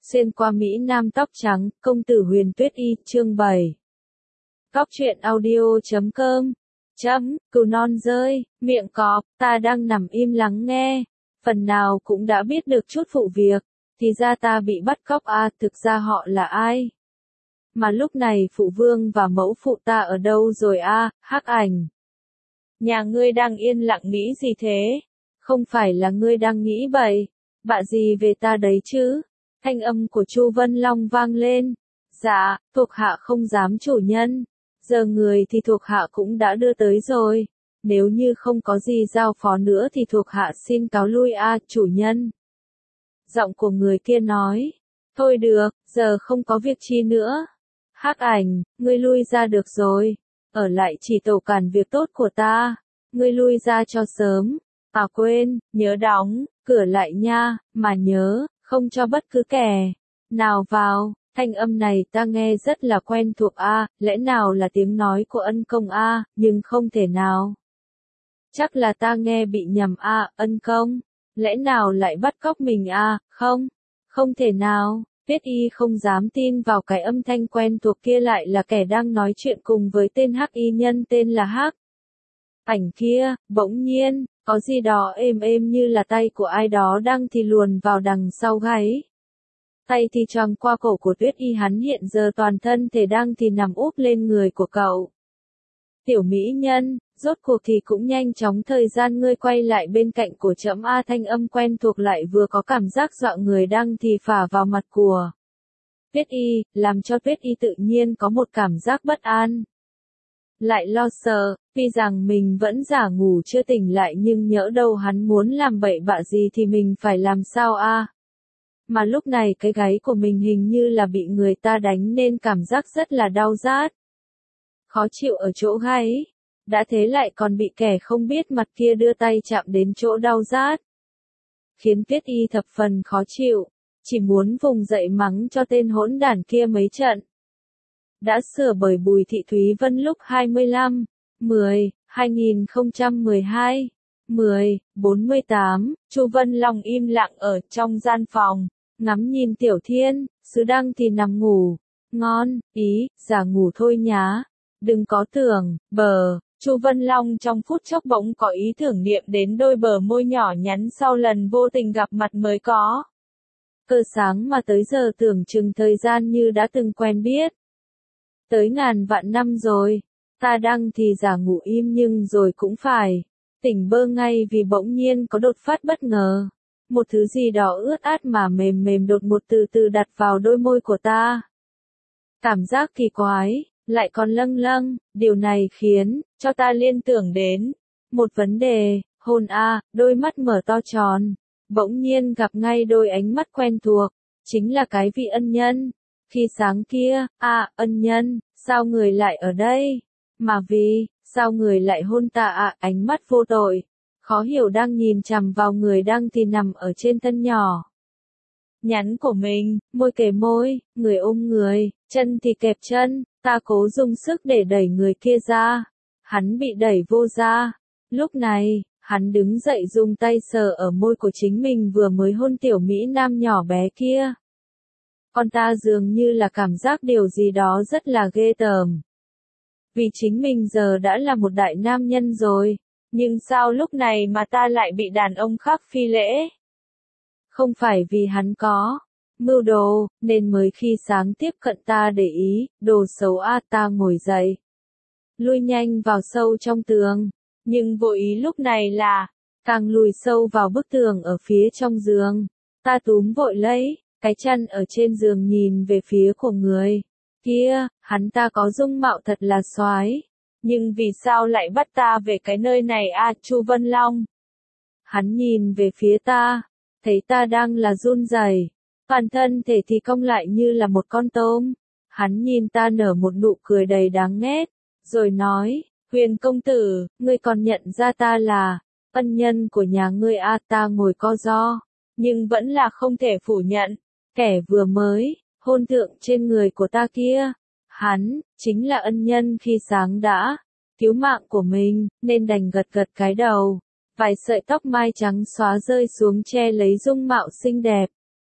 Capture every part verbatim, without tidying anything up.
Xuyên qua Mỹ Nam tóc trắng, công tử Huyền Tuyết Y, chương bảy. Góc truyện audio chấm com. Chấm, cừu non rơi, miệng cọp, ta đang nằm im lắng nghe. Phần nào cũng đã biết được chút vụ việc. Thì ra ta bị bắt cóc à, thực ra họ là ai? Mà lúc này phụ vương và mẫu phụ ta ở đâu rồi à, Hắc Ảnh? Nhà ngươi đang yên lặng nghĩ gì thế? Không phải là ngươi đang nghĩ bậy, bạ gì về ta đấy chứ? Thanh âm của Chu Vân Long vang lên. Dạ, thuộc hạ không dám chủ nhân. Giờ người thì thuộc hạ cũng đã đưa tới rồi. Nếu như không có gì giao phó nữa thì thuộc hạ xin cáo lui a chủ nhân. Giọng của người kia nói. Thôi được, giờ không có việc chi nữa. Hắc Ảnh, ngươi lui ra được rồi. Ở lại chỉ tổ cản việc tốt của ta. Ngươi lui ra cho sớm. À quên, nhớ đóng, cửa lại nha, mà nhớ, không cho bất cứ kẻ nào vào. Thanh âm này ta nghe rất là quen thuộc a, lẽ nào là tiếng nói của Ân Công a, nhưng không thể nào. Chắc là ta nghe bị nhầm a, Ân Công, lẽ nào lại bắt cóc mình a, không, không thể nào. Tuyết Y không dám tin vào cái âm thanh quen thuộc kia lại là kẻ đang nói chuyện cùng với tên Hắc Y nhân tên là Hắc Ảnh kia. Bỗng nhiên, có gì đó êm êm như là tay của ai đó đang thì luồn vào đằng sau gáy. Tay thì choàng qua cổ của Tuyết Y, hắn hiện giờ toàn thân thể đang thì nằm úp lên người của cậu. Tiểu mỹ nhân, rốt cuộc thì cũng nhanh chóng thời gian ngươi quay lại bên cạnh của trẫm a, thanh âm quen thuộc lại vừa có cảm giác dọa người đang thì phả vào mặt của Tuyết Y, làm cho Tuyết Y tự nhiên có một cảm giác bất an. Lại lo sợ, vì rằng mình vẫn giả ngủ chưa tỉnh lại nhưng nhỡ đâu hắn muốn làm bậy bạ gì thì mình phải làm sao a? Mà lúc này cái gáy của mình hình như là bị người ta đánh nên cảm giác rất là đau rát. Khó chịu ở chỗ gáy. Đã thế lại còn bị kẻ không biết mặt kia đưa tay chạm đến chỗ đau rát. Khiến Tuyết Y thập phần khó chịu. Chỉ muốn vùng dậy mắng cho tên hỗn đản kia mấy trận. Đã sửa bởi Bùi Thị Thúy Vân lúc hai mươi lăm, mười, hai nghìn không trăm mười hai, mười, bốn mươi tám, Chu Vân Long im lặng ở trong gian phòng, ngắm nhìn Tiểu Thiên, Sứ Đăng thì nằm ngủ. Ngon, ý, giả ngủ thôi nhá. Đừng có tưởng, bờ, Chu Vân Long trong phút chốc bỗng có ý tưởng niệm đến đôi bờ môi nhỏ nhắn sau lần vô tình gặp mặt mới có. Cơ sáng mà tới giờ tưởng chừng thời gian như đã từng quen biết. Tới ngàn vạn năm rồi, ta đang thì giả ngủ im nhưng rồi cũng phải tỉnh bơ ngay vì bỗng nhiên có đột phát bất ngờ. Một thứ gì đó ướt át mà mềm mềm đột ngột từ từ đặt vào đôi môi của ta. Cảm giác kỳ quái, lại còn lâng lâng, điều này khiến cho ta liên tưởng đến một vấn đề, hôn a, đôi mắt mở to tròn, bỗng nhiên gặp ngay đôi ánh mắt quen thuộc, chính là cái vị ân nhân. Khi sáng kia, à, ân nhân, sao người lại ở đây? Mà vì, sao người lại hôn ta à, ánh mắt vô tội, khó hiểu đang nhìn chằm vào người đang thì nằm ở trên thân nhỏ nhắn của mình, môi kề môi, người ôm người, chân thì kẹp chân, ta cố dùng sức để đẩy người kia ra. Hắn bị đẩy vô ra. Lúc này, hắn đứng dậy dùng tay sờ ở môi của chính mình vừa mới hôn tiểu mỹ nam nhỏ bé kia. Còn ta dường như là cảm giác điều gì đó rất là ghê tởm. Vì chính mình giờ đã là một đại nam nhân rồi, nhưng sao lúc này mà ta lại bị đàn ông khác phi lễ? Không phải vì hắn có mưu đồ, nên mới khi sáng tiếp cận ta để ý, đồ xấu a, ta ngồi dậy. Lui nhanh vào sâu trong tường, nhưng vô ý lúc này là, càng lùi sâu vào bức tường ở phía trong giường. Ta túm vội lấy cái chăn ở trên giường nhìn về phía của người kia, hắn ta có dung mạo thật là soái, nhưng vì sao lại bắt ta về cái nơi này a, Chu Vân Long? Hắn nhìn về phía ta, thấy ta đang là run rẩy, toàn thân thể thì cong lại như là một con tôm. Hắn nhìn ta nở một nụ cười đầy đáng ghét, rồi nói, Huyền công tử, ngươi còn nhận ra ta là ân nhân của nhà ngươi a, ta ngồi co ro, nhưng vẫn là không thể phủ nhận. Kẻ vừa mới hôn thượng trên người của ta kia, hắn chính là ân nhân khi sáng đã cứu mạng của mình, nên đành gật gật cái đầu. Vài sợi tóc mai trắng xóa rơi xuống che lấy dung mạo xinh đẹp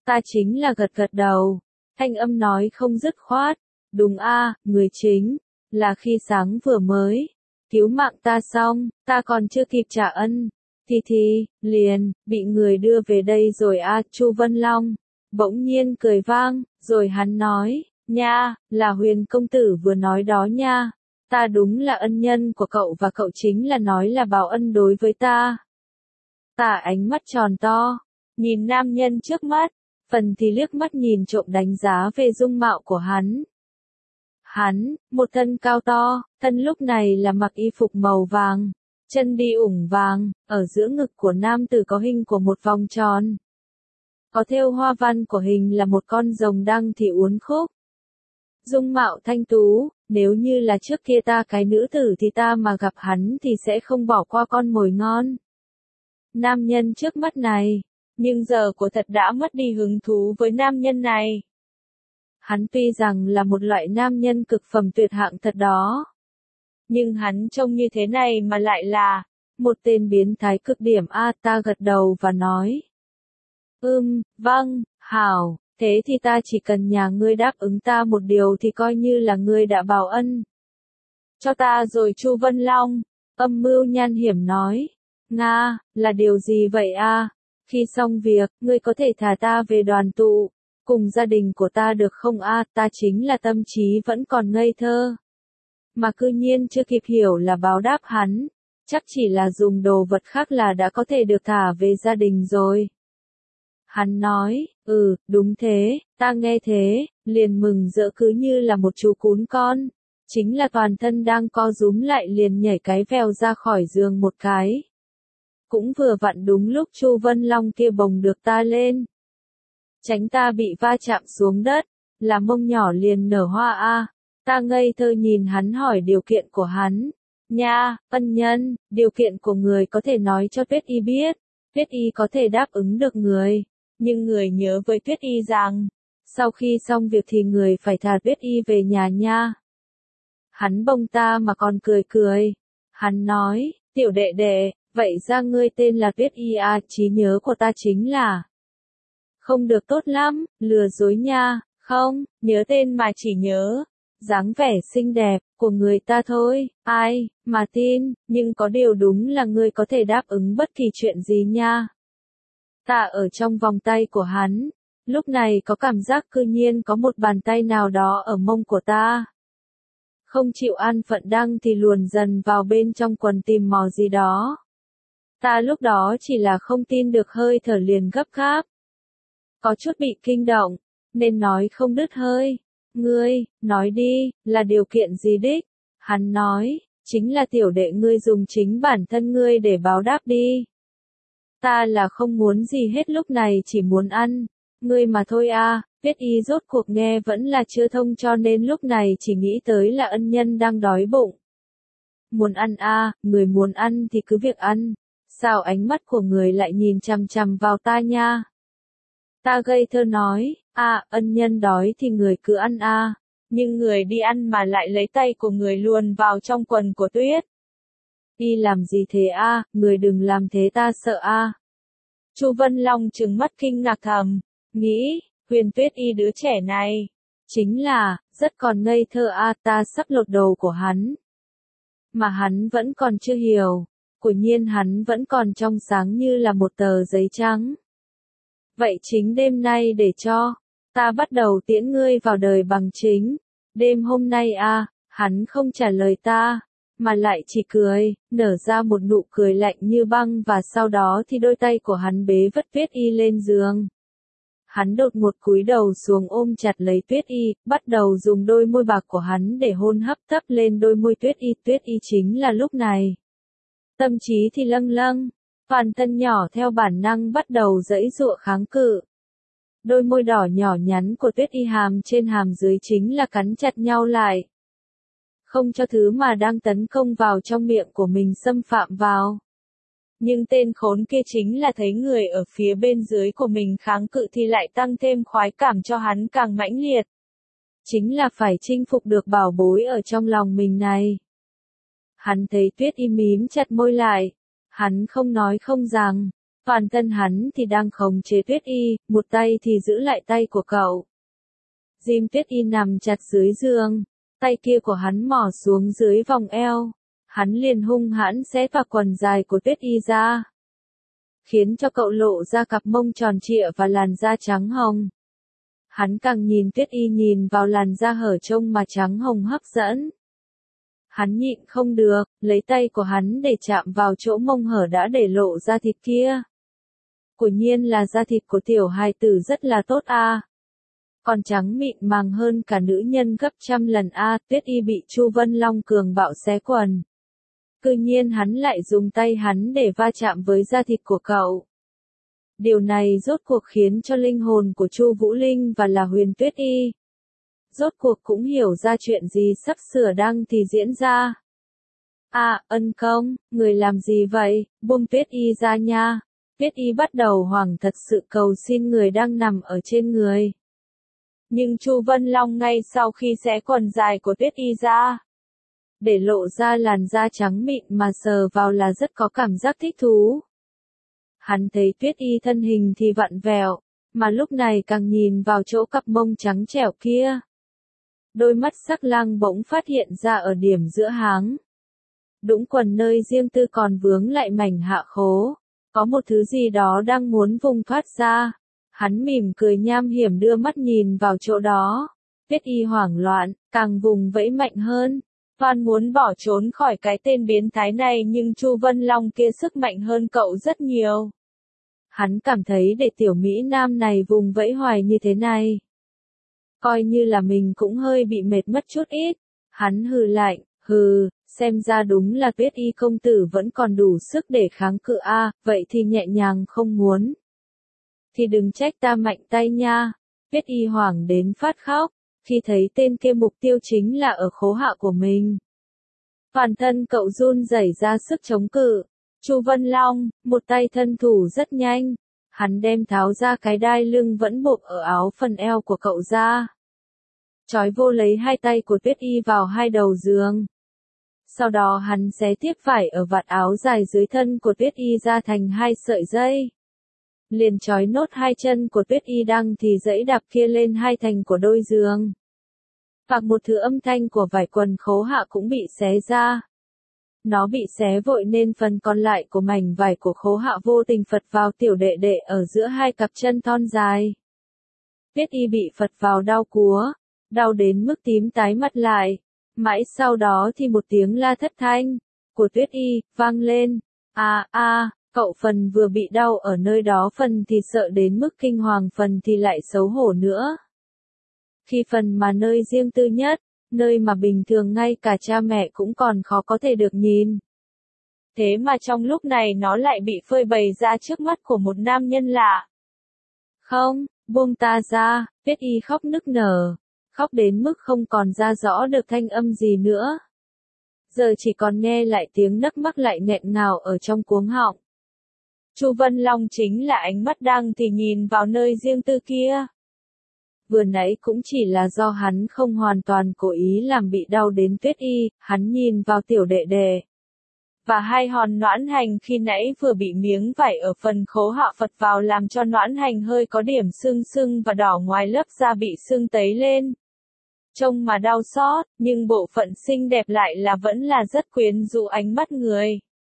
Ta chính là gật gật đầu. Thanh âm nói không dứt khoát. Đúng a, người chính. Là khi sáng vừa mới. Cứu mạng ta xong, ta còn chưa kịp trả ân. Thì thì, liền, bị người đưa về đây rồi a. Chu Vân Long. Bỗng nhiên cười vang, rồi hắn nói. Nha, là Huyền công tử vừa nói đó nha. Ta đúng là ân nhân của cậu và cậu chính là nói là báo ân đối với ta. Ta ánh mắt tròn to, nhìn nam nhân trước mắt, phần thì liếc mắt nhìn trộm đánh giá về dung mạo của hắn. Hắn, một thân cao to, thân lúc này là mặc y phục màu vàng, chân đi ủng vàng, ở giữa ngực của nam tử có hình của một vòng tròn. Có thêu hoa văn của hình là một con rồng đang thì uốn khúc. Dung mạo thanh tú, nếu như là trước kia ta cái nữ tử thì ta mà gặp hắn thì sẽ không bỏ qua con mồi ngon. Nam nhân trước mắt này, nhưng giờ của thật đã mất đi hứng thú với nam nhân này. Hắn tuy rằng là một loại nam nhân cực phẩm tuyệt hạng thật đó. Nhưng hắn trông như thế này mà lại là một tên biến thái cực điểm a. Ta gật đầu và nói. Ừm, vâng, hảo, thế thì ta chỉ cần nhà ngươi đáp ứng ta một điều thì coi như là ngươi đã báo ân. Cho ta rồi Chu Vân Long, âm mưu nhan hiểm nói. Nga, là điều gì vậy a? Khi xong việc, ngươi có thể thả ta về đoàn tụ, cùng gia đình của ta được không a? Ta chính là tâm trí vẫn còn ngây thơ. Mà cư nhiên chưa kịp hiểu là báo đáp hắn, chắc chỉ là dùng đồ vật khác là đã có thể được thả về gia đình rồi. Hắn nói, ừ, đúng thế, ta nghe thế, liền mừng rỡ cứ như là một chú cún con. Chính là toàn thân đang co rúm lại liền nhảy cái vèo ra khỏi giường một cái. Cũng vừa vặn đúng lúc Chu Vân Long kia bồng được ta lên. Tránh ta bị va chạm xuống đất, là mông nhỏ liền nở hoa a. Ta ngây thơ nhìn hắn hỏi điều kiện của hắn. Nha, ân nhân, điều kiện của người có thể nói cho Tuyết Y biết. Tuyết Y có thể đáp ứng được người. Nhưng người nhớ với Tuyết Y rằng, sau khi xong việc thì người phải thả Tuyết Y về nhà nha. Hắn bông ta mà còn cười cười. Hắn nói, tiểu đệ đệ, vậy ra ngươi tên là Tuyết Y à, trí nhớ của ta chính là không được tốt lắm, lừa dối nha, không, nhớ tên mà chỉ nhớ dáng vẻ xinh đẹp của người ta thôi, ai mà tin, nhưng có điều đúng là ngươi có thể đáp ứng bất kỳ chuyện gì nha. Ta ở trong vòng tay của hắn, lúc này có cảm giác cư nhiên có một bàn tay nào đó ở mông của ta. Không chịu an phận đăng thì luồn dần vào bên trong quần tìm mò gì đó. Ta lúc đó chỉ là không tin được hơi thở liền gấp gáp. Có chút bị kinh động, nên nói không đứt hơi. Ngươi, nói đi, là điều kiện gì đích? Hắn nói, chính là tiểu đệ ngươi dùng chính bản thân ngươi để báo đáp đi. Ta là không muốn gì hết lúc này chỉ muốn ăn. Ngươi mà thôi a. Tuyết Y rốt cuộc nghe vẫn là chưa thông cho nên lúc này chỉ nghĩ tới là ân nhân đang đói bụng. Muốn ăn a, người muốn ăn thì cứ việc ăn. Sao ánh mắt của người lại nhìn chằm chằm vào ta nha? Ta ngây thơ nói, a, ân nhân đói thì người cứ ăn a. Nhưng người đi ăn mà lại lấy tay của người luồn vào trong quần của Tuyết. Y làm gì thế a, người đừng làm thế ta sợ a. Chu Vân Long trừng mắt kinh ngạc thầm, nghĩ, Huyền Tuyết Y đứa trẻ này, chính là, rất còn ngây thơ a. Ta sắp lột đầu của hắn. Mà hắn vẫn còn chưa hiểu, quả nhiên hắn vẫn còn trong sáng như là một tờ giấy trắng. Vậy chính đêm nay để cho, ta bắt đầu tiễn ngươi vào đời bằng chính. Đêm hôm nay a, hắn không trả lời ta, mà lại chỉ cười, nở ra một nụ cười lạnh như băng và sau đó thì đôi tay của hắn bế vất Tuyết Y lên giường. Hắn đột ngột cúi đầu xuống ôm chặt lấy Tuyết Y, bắt đầu dùng đôi môi bạc của hắn để hôn hấp tấp lên đôi môi Tuyết Y. Tuyết Y chính là lúc này. Tâm trí thì lâng lâng, toàn thân nhỏ theo bản năng bắt đầu giãy giụa kháng cự. Đôi môi đỏ nhỏ nhắn của Tuyết Y hàm trên hàm dưới chính là cắn chặt nhau lại. Không cho thứ mà đang tấn công vào trong miệng của mình xâm phạm vào. Nhưng tên khốn kia chính là thấy người ở phía bên dưới của mình kháng cự thì lại tăng thêm khoái cảm cho hắn càng mãnh liệt. Chính là phải chinh phục được bảo bối ở trong lòng mình này. Hắn thấy Tuyết Y mím chặt môi lại. Hắn không nói không rằng, Toàn thân hắn thì đang khống chế Tuyết Y, một tay thì giữ lại tay của cậu. Jim Tuyết Y nằm chặt dưới giường, tay kia của hắn mò xuống dưới vòng eo. Hắn liền hung hãn xé toạc quần dài của Tuyết Y ra, khiến cho cậu lộ ra cặp mông tròn trịa và làn da trắng hồng. Hắn càng nhìn Tuyết Y nhìn vào làn da hở trông mà trắng hồng hấp dẫn. Hắn nhịn không được, lấy tay của hắn để chạm vào chỗ mông hở đã để lộ ra thịt kia. Quả nhiên là da thịt của tiểu hài tử rất là tốt a. À. Còn trắng mịn màng hơn cả nữ nhân gấp trăm lần a. À. Tuyết Y bị Chu Vân Long cường bạo xé quần. Cư nhiên hắn lại dùng tay hắn để va chạm với da thịt của cậu. Điều này rốt cuộc khiến cho linh hồn của Chu Vũ Linh và là Huyền Tuyết Y rốt cuộc cũng hiểu ra chuyện gì sắp sửa đang thì diễn ra. À, ân công, người làm gì vậy, buông Tuyết Y ra nha. Tuyết Y bắt đầu hoảng thật sự cầu xin người đang nằm ở trên người. Nhưng Chu Vân Long ngay sau khi xé quần dài của Tuyết Y ra, để lộ ra làn da trắng mịn mà sờ vào là rất có cảm giác thích thú. Hắn thấy Tuyết Y thân hình thì vặn vẹo, mà lúc này càng nhìn vào chỗ cặp mông trắng trẻo kia. Đôi mắt sắc lang bỗng phát hiện ra ở điểm giữa háng. Đũng quần nơi riêng tư còn vướng lại mảnh hạ khố. Có một thứ gì đó đang muốn vùng thoát ra. Hắn mỉm cười nham hiểm đưa mắt nhìn vào chỗ đó. Tuyết Y hoảng loạn, càng vùng vẫy mạnh hơn. Toan muốn bỏ trốn khỏi cái tên biến thái này nhưng Chu Vân Long kia sức mạnh hơn cậu rất nhiều. Hắn cảm thấy để tiểu Mỹ Nam này vùng vẫy hoài như thế này, coi như là mình cũng hơi bị mệt mất chút ít. Hắn hừ lạnh, hừ, xem ra đúng là Tuyết Y công tử vẫn còn đủ sức để kháng cự a, à, vậy thì nhẹ nhàng không muốn. Thì đừng trách ta mạnh tay nha. Tuyết Y hoảng đến phát khóc, khi thấy tên kia mục tiêu chính là ở khố hạ của mình. Toàn thân cậu run rẩy ra sức chống cự. Chu Vân Long, một tay thân thủ rất nhanh. Hắn đem tháo ra cái đai lưng vẫn buộc ở áo phần eo của cậu ra. Chói vô lấy hai tay của Tuyết Y vào hai đầu giường. Sau đó hắn xé tiếp vải ở vạt áo dài dưới thân của Tuyết Y ra thành hai sợi dây. Liền chói nốt hai chân của Tuyết Y đang thì dẫy đạp kia lên hai thành của đôi giường. Và một thứ âm thanh của vải quần khố hạ cũng bị xé ra. Nó bị xé vội nên phần còn lại của mảnh vải của khố hạ vô tình phật vào tiểu đệ đệ ở giữa hai cặp chân thon dài. Tuyết Y bị phật vào đau cúa, đau đến mức tím tái mặt lại. Mãi sau đó thì một tiếng la thất thanh của Tuyết Y vang lên. A a, cậu phần vừa bị đau ở nơi đó phần thì sợ đến mức kinh hoàng phần thì lại xấu hổ nữa. Khi phần mà nơi riêng tư nhất, nơi mà bình thường ngay cả cha mẹ cũng còn khó có thể được nhìn. Thế mà trong lúc này nó lại bị phơi bày ra trước mắt của một nam nhân lạ. Không, buông ta ra, Tuyết Y khóc nức nở, khóc đến mức không còn ra rõ được thanh âm gì nữa. Giờ chỉ còn nghe lại tiếng nấc mắc lại nghẹn ngào ở trong cuống họng. Chu Vân Long chính là ánh mắt đang thì nhìn vào nơi riêng tư kia. Vừa nãy cũng chỉ là do hắn không hoàn toàn cố ý làm bị đau đến Tuyết Y, hắn nhìn vào tiểu đệ đệ. Và hai hòn noãn hành khi nãy vừa bị miếng vải ở phần khố hạ phật vào làm cho noãn hành hơi có điểm sưng sưng và đỏ ngoài lớp da bị sưng tấy lên. Trông mà đau xót, nhưng bộ phận xinh đẹp lại là vẫn là rất quyến rũ ánh mắt người.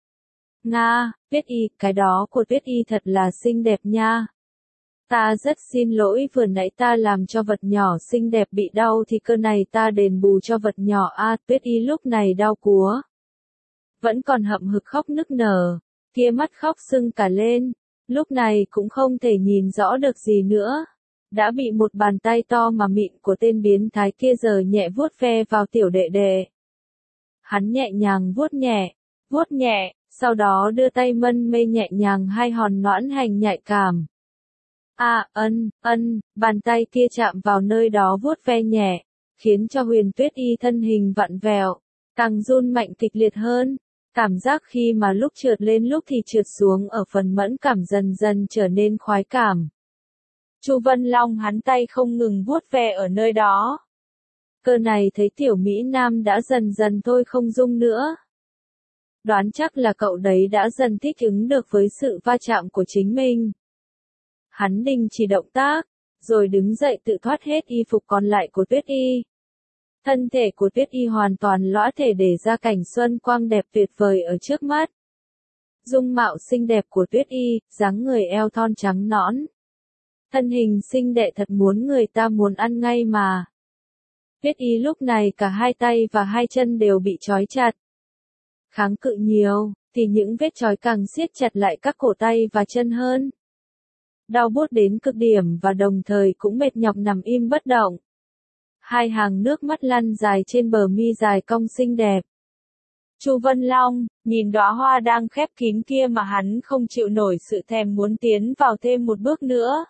Nga, Tuyết Y, cái đó của Tuyết Y thật là xinh đẹp nha. Ta rất xin lỗi vừa nãy ta làm cho vật nhỏ xinh đẹp bị đau thì cơ này ta đền bù cho vật nhỏ a. À, Tuyết Y lúc này đau cúa. Vẫn còn hậm hực khóc nức nở, kia mắt khóc sưng cả lên, lúc này cũng không thể nhìn rõ được gì nữa. Đã bị một bàn tay to mà mịn của tên biến thái kia giờ nhẹ vuốt ve vào tiểu đệ đệ. Hắn nhẹ nhàng vuốt nhẹ, vuốt nhẹ, sau đó đưa tay mân mê nhẹ nhàng hai hòn noãn hành nhạy cảm. À, ân, ân, bàn tay kia chạm vào nơi đó vuốt ve nhẹ, khiến cho Huyền Tuyết Y thân hình vặn vẹo, càng run mạnh kịch liệt hơn. Cảm giác khi mà lúc trượt lên lúc thì trượt xuống ở phần mẫn cảm dần dần trở nên khoái cảm. Chu Vân Long hắn tay không ngừng vuốt ve ở nơi đó. Cơ này thấy tiểu Mỹ Nam đã dần dần thôi không dung nữa. đoán chắc là cậu đấy đã dần thích ứng được với sự va chạm của chính mình. Hắn đình chỉ động tác, rồi đứng dậy tự thoát hết y phục còn lại của Tuyết Y. Thân thể của Tuyết Y hoàn toàn lõa thể để ra cảnh xuân quang đẹp tuyệt vời ở trước mắt. Dung mạo xinh đẹp của Tuyết Y, dáng người eo thon trắng nõn. Thân hình xinh đẹp thật muốn người ta muốn ăn ngay mà. Tuyết Y lúc này cả hai tay và hai chân đều bị trói chặt. Kháng cự nhiều, thì những vết trói càng siết chặt lại các cổ tay và chân hơn. Đau buốt đến cực điểm và đồng thời cũng mệt nhọc nằm im bất động. Hai hàng nước mắt lăn dài trên bờ mi dài cong xinh đẹp. Chu Vân Long, nhìn đóa hoa đang khép kín kia mà hắn không chịu nổi sự thèm muốn tiến vào thêm một bước nữa.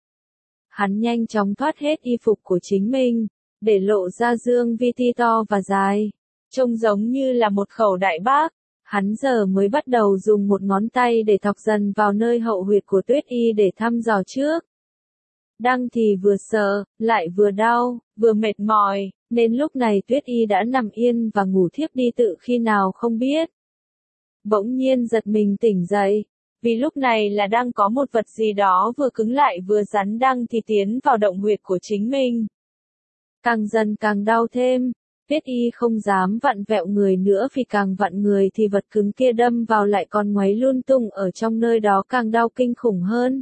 Hắn nhanh chóng thoát hết y phục của chính mình, để lộ ra dương vi ti to và dài, trông giống như là một khẩu đại bác. Hắn giờ mới bắt đầu dùng một ngón tay để thọc dần vào nơi hậu huyệt của Tuyết Y để thăm dò trước. Đang thì vừa sợ, lại vừa đau, vừa mệt mỏi, nên lúc này Tuyết Y đã nằm yên và ngủ thiếp đi tự khi nào không biết. Bỗng nhiên giật mình tỉnh dậy, vì lúc này là đang có một vật gì đó vừa cứng lại vừa rắn đang thì tiến vào động huyệt của chính mình. Càng dần càng đau thêm. Tuyết Y không dám vặn vẹo người nữa vì càng vặn người thì vật cứng kia đâm vào lại còn ngoáy lung tung ở trong nơi đó càng đau kinh khủng hơn.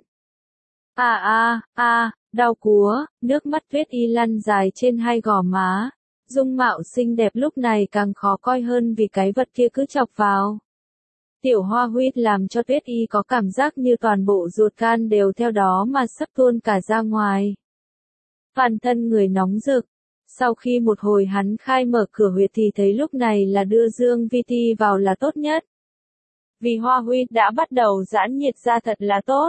À à, à, đau cúa, nước mắt Tuyết Y lăn dài trên hai gò má. Dung mạo xinh đẹp lúc này càng khó coi hơn vì cái vật kia cứ chọc vào. Tiểu Hoa Huyết làm cho Tuyết Y có cảm giác như toàn bộ ruột gan đều theo đó mà sắp tuôn cả ra ngoài. Toàn thân người nóng rực. Sau khi một hồi hắn khai mở cửa huyệt thì thấy lúc này là đưa dương vi ti vào là tốt nhất. Vì Hoa Huyết đã bắt đầu giãn nhiệt ra thật là tốt.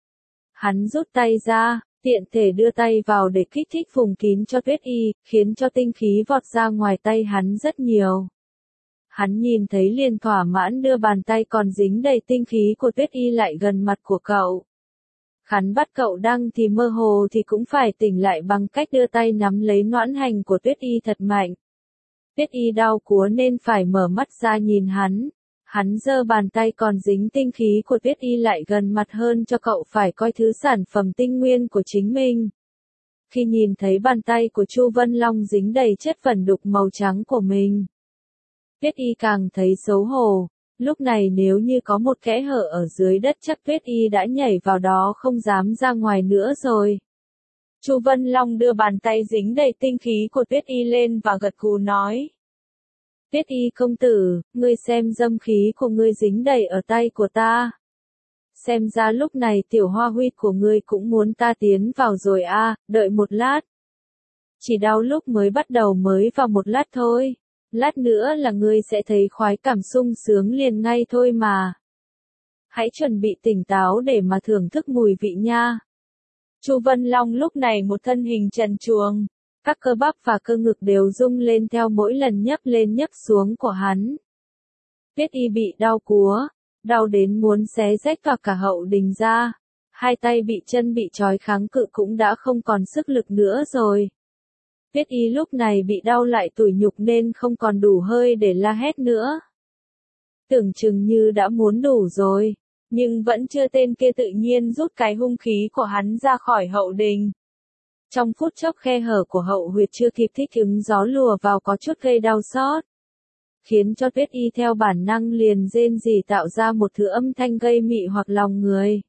Hắn rút tay ra, tiện thể đưa tay vào để kích thích vùng kín cho Tuyết Y, khiến cho tinh khí vọt ra ngoài tay hắn rất nhiều. Hắn nhìn thấy liền thỏa mãn đưa bàn tay còn dính đầy tinh khí của Tuyết Y lại gần mặt của cậu. Hắn bắt cậu đang thì mơ hồ thì cũng phải tỉnh lại bằng cách đưa tay nắm lấy noãn hành của Tuyết Y thật mạnh. Tuyết Y đau cúa nên phải mở mắt ra nhìn hắn. Hắn giơ bàn tay còn dính tinh khí của Tuyết Y lại gần mặt hơn cho cậu phải coi thứ sản phẩm tinh nguyên của chính mình. Khi nhìn thấy bàn tay của Chu Vân Long dính đầy chất vẩn đục màu trắng của mình, Tuyết Y càng thấy xấu hổ. Lúc này nếu như có một kẽ hở ở dưới đất chắc Tuyết Y đã nhảy vào đó không dám ra ngoài nữa rồi. Chu Vân Long đưa bàn tay dính đầy tinh khí của Tuyết Y lên và gật gù nói. Tuyết Y công tử, ngươi xem dâm khí của ngươi dính đầy ở tay của ta. Xem ra lúc này tiểu Hoa Huyết của ngươi cũng muốn ta tiến vào rồi à, đợi một lát. Chỉ đau lúc mới bắt đầu mới vào một lát thôi. Lát nữa là ngươi sẽ thấy khoái cảm sung sướng liền ngay thôi mà. Hãy chuẩn bị tỉnh táo để mà thưởng thức mùi vị nha. Chu Vân Long lúc này một thân hình trần truồng, các cơ bắp và cơ ngực đều rung lên theo mỗi lần nhấp lên nhấp xuống của hắn. Tuyết Y bị đau cúa, đau đến muốn xé rách cả cả hậu đình ra. Hai tay bị chân bị trói kháng cự cũng đã không còn sức lực nữa rồi. Tuyết Y lúc này bị đau lại tủi nhục nên không còn đủ hơi để la hét nữa. Tưởng chừng như đã muốn đủ rồi, nhưng vẫn chưa tên kia tự nhiên rút cái hung khí của hắn ra khỏi hậu đình. Trong phút chốc khe hở của hậu huyệt chưa kịp thích ứng gió lùa vào có chút gây đau xót, khiến cho Tuyết Y theo bản năng liền rên rỉ tạo ra một thứ âm thanh gây mị hoặc lòng người.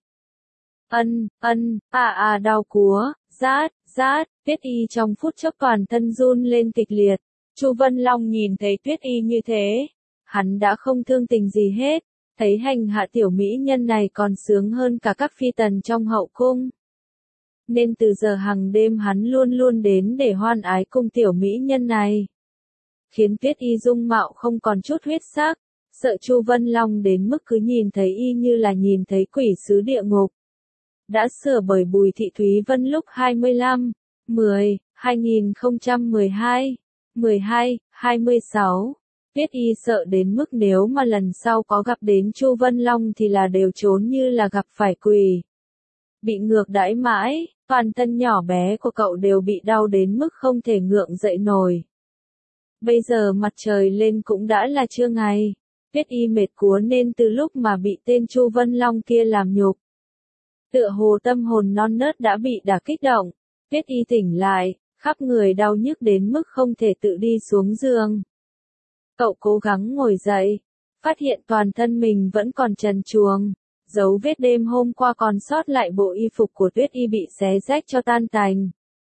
Ân, ân, à à đau cúa, rát, rát, Tuyết Y trong phút chốc toàn thân run lên kịch liệt. Chu Vân Long nhìn thấy Tuyết Y như thế, hắn đã không thương tình gì hết, thấy hành hạ tiểu mỹ nhân này còn sướng hơn cả các phi tần trong hậu cung. Nên từ giờ hàng đêm hắn luôn luôn đến để hoan ái cùng tiểu mỹ nhân này. Khiến Tuyết Y dung mạo không còn chút huyết sắc, sợ Chu Vân Long đến mức cứ nhìn thấy y như là nhìn thấy quỷ sứ địa ngục. Đã sửa bởi Bùi Thị Thúy Vân lúc hai mươi lăm, mười, hai nghìn không trăm mười hai, mười hai, hai mươi sáu. Tuyết Y sợ đến mức nếu mà lần sau có gặp đến Chu Vân Long thì là đều trốn như là gặp phải quỷ. Bị ngược đãi mãi, toàn thân nhỏ bé của cậu đều bị đau đến mức không thể ngượng dậy nổi. Bây giờ mặt trời lên cũng đã là trưa ngày. Tuyết Y mệt cuốn nên từ lúc mà bị tên Chu Vân Long kia làm nhục. Tựa hồ tâm hồn non nớt đã bị đả kích động. Tuyết Y tỉnh lại, khắp người đau nhức đến mức không thể tự đi xuống giường. Cậu cố gắng ngồi dậy, phát hiện toàn thân mình vẫn còn trần truồng. Dấu vết đêm hôm qua còn sót lại bộ y phục của Tuyết Y bị xé rách cho tan tành.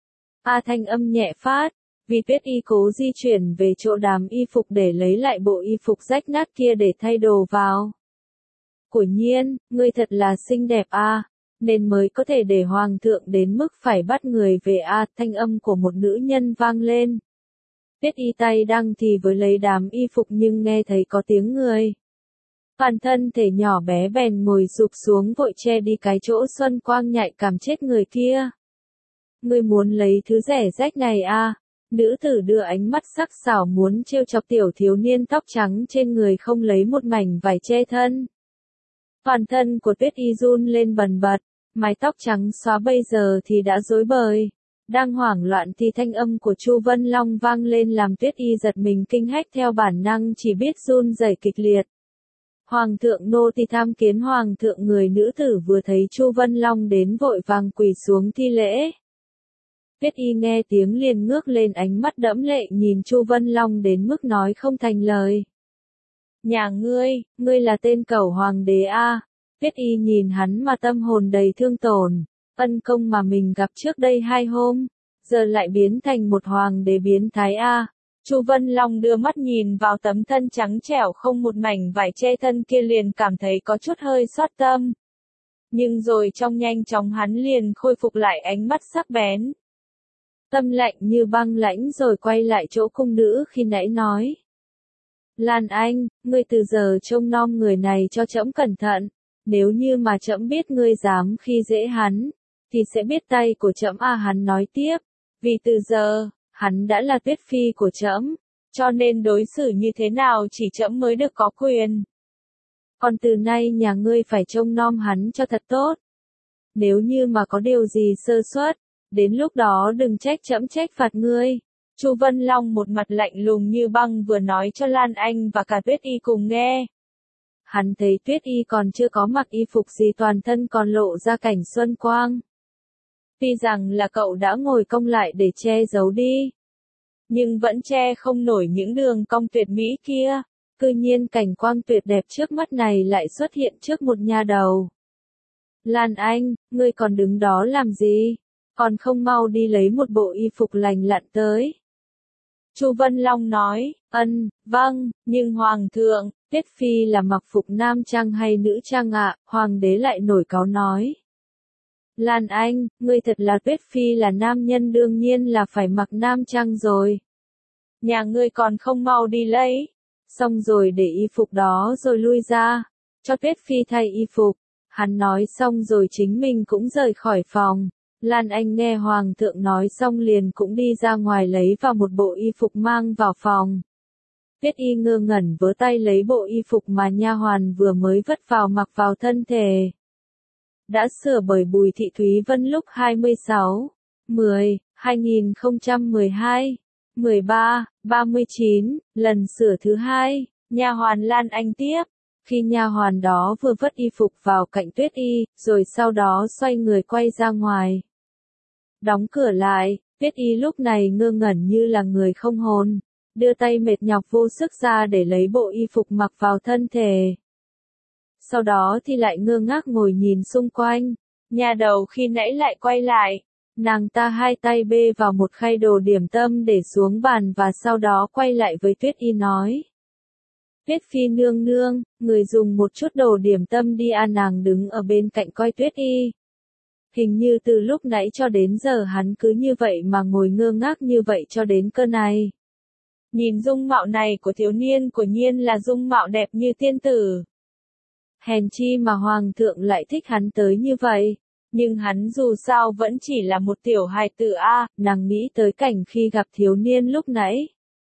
A thanh âm nhẹ phát, vì Tuyết Y cố di chuyển về chỗ đám y phục để lấy lại bộ y phục rách nát kia để thay đồ vào. Của Nhiên, ngươi thật là xinh đẹp a, nên mới có thể để hoàng thượng đến mức phải bắt người về a, thanh âm của một nữ nhân vang lên. Tuyết Y tay đang thì với lấy đám y phục nhưng nghe thấy có tiếng người. Toàn thân thể nhỏ bé bèn ngồi sụp xuống vội che đi cái chỗ Xuân Quang nhạy cảm chết người kia. Ngươi muốn lấy thứ rẻ rách này à? Nữ tử đưa ánh mắt sắc sảo muốn trêu chọc tiểu thiếu niên tóc trắng trên người không lấy một mảnh vải che thân. Toàn thân của Tuyết Y run lên bần bật, mái tóc trắng xóa bây giờ thì đã rối bời. Đang hoảng loạn thì thanh âm của Chu Vân Long vang lên làm Tuyết Y giật mình kinh hách theo bản năng chỉ biết run rẩy kịch liệt. Hoàng thượng nô tỳ tham kiến hoàng thượng, người nữ tử vừa thấy Chu Vân Long đến vội vàng quỳ xuống thi lễ. Tuyết Y nghe tiếng liền ngước lên ánh mắt đẫm lệ nhìn Chu Vân Long đến mức nói không thành lời. Nhà ngươi, ngươi là tên cẩu hoàng đế a? Tuyết Y nhìn hắn mà tâm hồn đầy thương tổn, ân công mà mình gặp trước đây hai hôm, giờ lại biến thành một hoàng đế biến thái a. Chu Vân Long đưa mắt nhìn vào tấm thân trắng trẻo không một mảnh vải che thân kia liền cảm thấy có chút hơi xót tâm. Nhưng rồi trong nhanh chóng hắn liền khôi phục lại ánh mắt sắc bén. Tâm lạnh như băng lãnh rồi quay lại chỗ cung nữ khi nãy nói. Lan Anh, ngươi từ giờ trông nom người này cho trẫm cẩn thận, nếu như mà trẫm biết ngươi dám khi dễ hắn, thì sẽ biết tay của trẫm à, hắn nói tiếp, vì từ giờ, hắn đã là Tuyết Phi của trẫm, cho nên đối xử như thế nào chỉ trẫm mới được có quyền. Còn từ nay nhà ngươi phải trông nom hắn cho thật tốt. Nếu như mà có điều gì sơ suất, đến lúc đó đừng trách trẫm trách phạt ngươi. Chu Vân Long một mặt lạnh lùng như băng vừa nói cho Lan Anh và cả Tuyết Y cùng nghe. Hắn thấy Tuyết Y còn chưa có mặc y phục gì, toàn thân còn lộ ra cảnh xuân quang. Tuy rằng là cậu đã ngồi cong lại để che giấu đi, nhưng vẫn che không nổi những đường cong tuyệt mỹ kia. Cư nhiên cảnh quang tuyệt đẹp trước mắt này lại xuất hiện trước một nha đầu. Lan Anh, ngươi còn đứng đó làm gì? Còn không mau đi lấy một bộ y phục lành lặn tới. Chu Vân Long nói, ân, vâng, nhưng hoàng thượng, Tuyết Phi là mặc phục nam trang hay nữ trang ạ? Hoàng đế lại nổi cáu nói. Lan Anh, ngươi thật là Tuyết Phi là nam nhân đương nhiên là phải mặc nam trang rồi. Nhà ngươi còn không mau đi lấy. Xong rồi để y phục đó rồi lui ra, cho Tuyết Phi thay y phục. Hắn nói xong rồi chính mình cũng rời khỏi phòng. Lan Anh nghe hoàng thượng nói xong liền cũng đi ra ngoài lấy vào một bộ y phục mang vào phòng. Tuyết Y ngơ ngẩn vớ tay lấy bộ y phục mà nha hoàn vừa mới vất vào mặc vào thân thể. Đã sửa bởi Bùi Thị Thúy Vân lúc hai mươi sáu, mười, hai nghìn không trăm mười hai, mười ba, ba mươi chín, lần sửa thứ hai, nha hoàn Lan Anh tiếp. Khi nha hoàn đó vừa vất y phục vào cạnh Tuyết Y, rồi sau đó xoay người quay ra ngoài. Đóng cửa lại, Tuyết Y lúc này ngơ ngẩn như là người không hồn, đưa tay mệt nhọc vô sức ra để lấy bộ y phục mặc vào thân thể. Sau đó thì lại ngơ ngác ngồi nhìn xung quanh, nhà đầu khi nãy lại quay lại, nàng ta hai tay bê vào một khay đồ điểm tâm để xuống bàn và sau đó quay lại với Tuyết Y nói. Tuyết Phi nương nương, người dùng một chút đồ điểm tâm đi à, nàng đứng ở bên cạnh coi Tuyết Y. Hình như từ lúc nãy cho đến giờ hắn cứ như vậy mà ngồi ngơ ngác như vậy cho đến cơ này. Nhìn dung mạo này của thiếu niên của Nhiên là dung mạo đẹp như tiên tử. Hèn chi mà hoàng thượng lại thích hắn tới như vậy. Nhưng hắn dù sao vẫn chỉ là một tiểu hài tử a, nàng nghĩ tới cảnh khi gặp thiếu niên lúc nãy.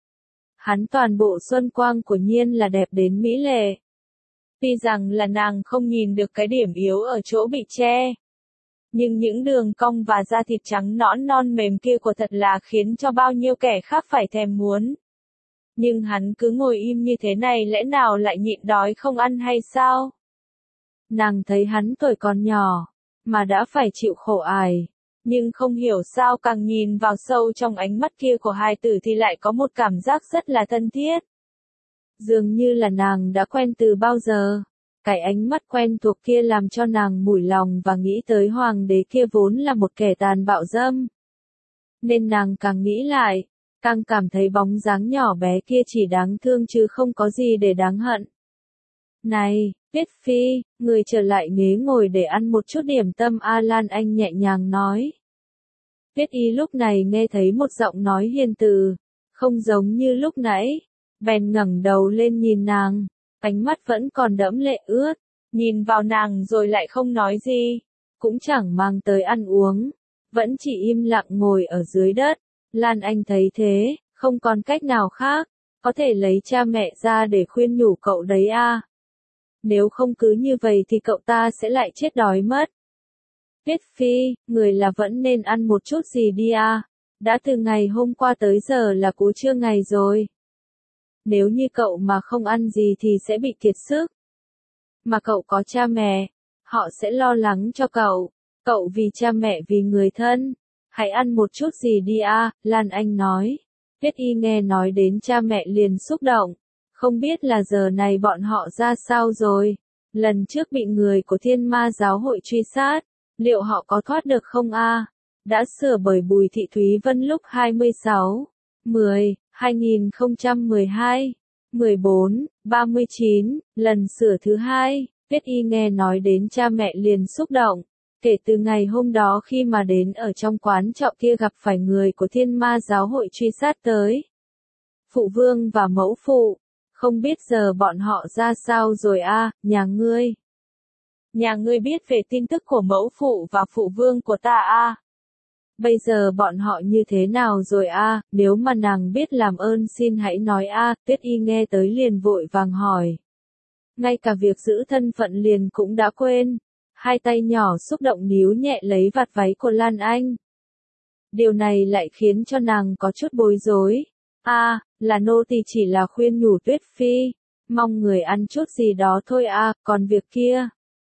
Hắn toàn bộ xuân quang của Nhiên là đẹp đến mỹ lệ. Tuy rằng là nàng không nhìn được cái điểm yếu ở chỗ bị che. Nhưng những đường cong và da thịt trắng nõn non mềm kia của thật là khiến cho bao nhiêu kẻ khác phải thèm muốn. nhưng hắn cứ ngồi im như thế này lẽ nào lại nhịn đói không ăn hay sao? Nàng thấy hắn tuổi còn nhỏ, mà đã phải chịu khổ ải, nhưng không hiểu sao càng nhìn vào sâu trong ánh mắt kia của hài tử thì lại có một cảm giác rất là thân thiết. Dường như là nàng đã quen từ bao giờ. Cái ánh mắt quen thuộc kia làm cho nàng mủi lòng và nghĩ tới hoàng đế kia vốn là một kẻ tàn bạo dâm. Nên nàng càng nghĩ lại, càng cảm thấy bóng dáng nhỏ bé kia chỉ đáng thương chứ không có gì để đáng hận. Này, Tuyết Phi, người trở lại ghế ngồi để ăn một chút điểm tâm, A Lan Anh nhẹ nhàng nói. Tuyết Y lúc này nghe thấy một giọng nói hiền từ, không giống như lúc nãy, bèn ngẩng đầu lên nhìn nàng, ánh mắt vẫn còn đẫm lệ ướt, nhìn vào nàng rồi lại không nói gì, cũng chẳng mang tới ăn uống, vẫn chỉ im lặng ngồi ở dưới đất. Lan Anh thấy thế, không còn cách nào khác, có thể lấy cha mẹ ra để khuyên nhủ cậu đấy à. Nếu không cứ như vậy thì cậu ta sẽ lại chết đói mất. Tuyết Phi, người là vẫn nên ăn một chút gì đi à, đã từ ngày hôm qua tới giờ là cú trưa ngày rồi. Nếu như cậu mà không ăn gì thì sẽ bị kiệt sức. Mà cậu có cha mẹ, họ sẽ lo lắng cho cậu, cậu vì cha mẹ vì người thân, hãy ăn một chút gì đi à, Lan Anh nói. Tuyết Y nghe nói đến cha mẹ liền xúc động, không biết là giờ này bọn họ ra sao rồi, lần trước bị người của Thiên Ma giáo hội truy sát, liệu họ có thoát được không a? À? Đã sửa bởi Bùi Thị Thúy Vân lúc hai mươi sáu, mười, hai nghìn không trăm mười hai, mười bốn, ba mươi chín, lần sửa thứ hai, Tuyết Y nghe nói đến cha mẹ liền xúc động. Kể từ ngày hôm đó khi mà đến ở trong quán trọ kia gặp phải người của Thiên Ma giáo hội truy sát tới. Phụ vương và mẫu phụ, không biết giờ bọn họ ra sao rồi a, à, nhà ngươi. Nhà ngươi biết về tin tức của mẫu phụ và phụ vương của ta a? À? Bây giờ bọn họ như thế nào rồi a, à? Nếu mà nàng biết làm ơn xin hãy nói a, à. Tuyết Y nghe tới liền vội vàng hỏi. Ngay cả việc giữ thân phận liền cũng đã quên. Hai tay nhỏ xúc động níu nhẹ lấy vạt váy của Lan Anh. Điều này lại khiến cho nàng có chút bối rối. A, à, là nô tỳ chỉ là khuyên nhủ Tuyết Phi, mong người ăn chút gì đó thôi a, à, còn việc kia.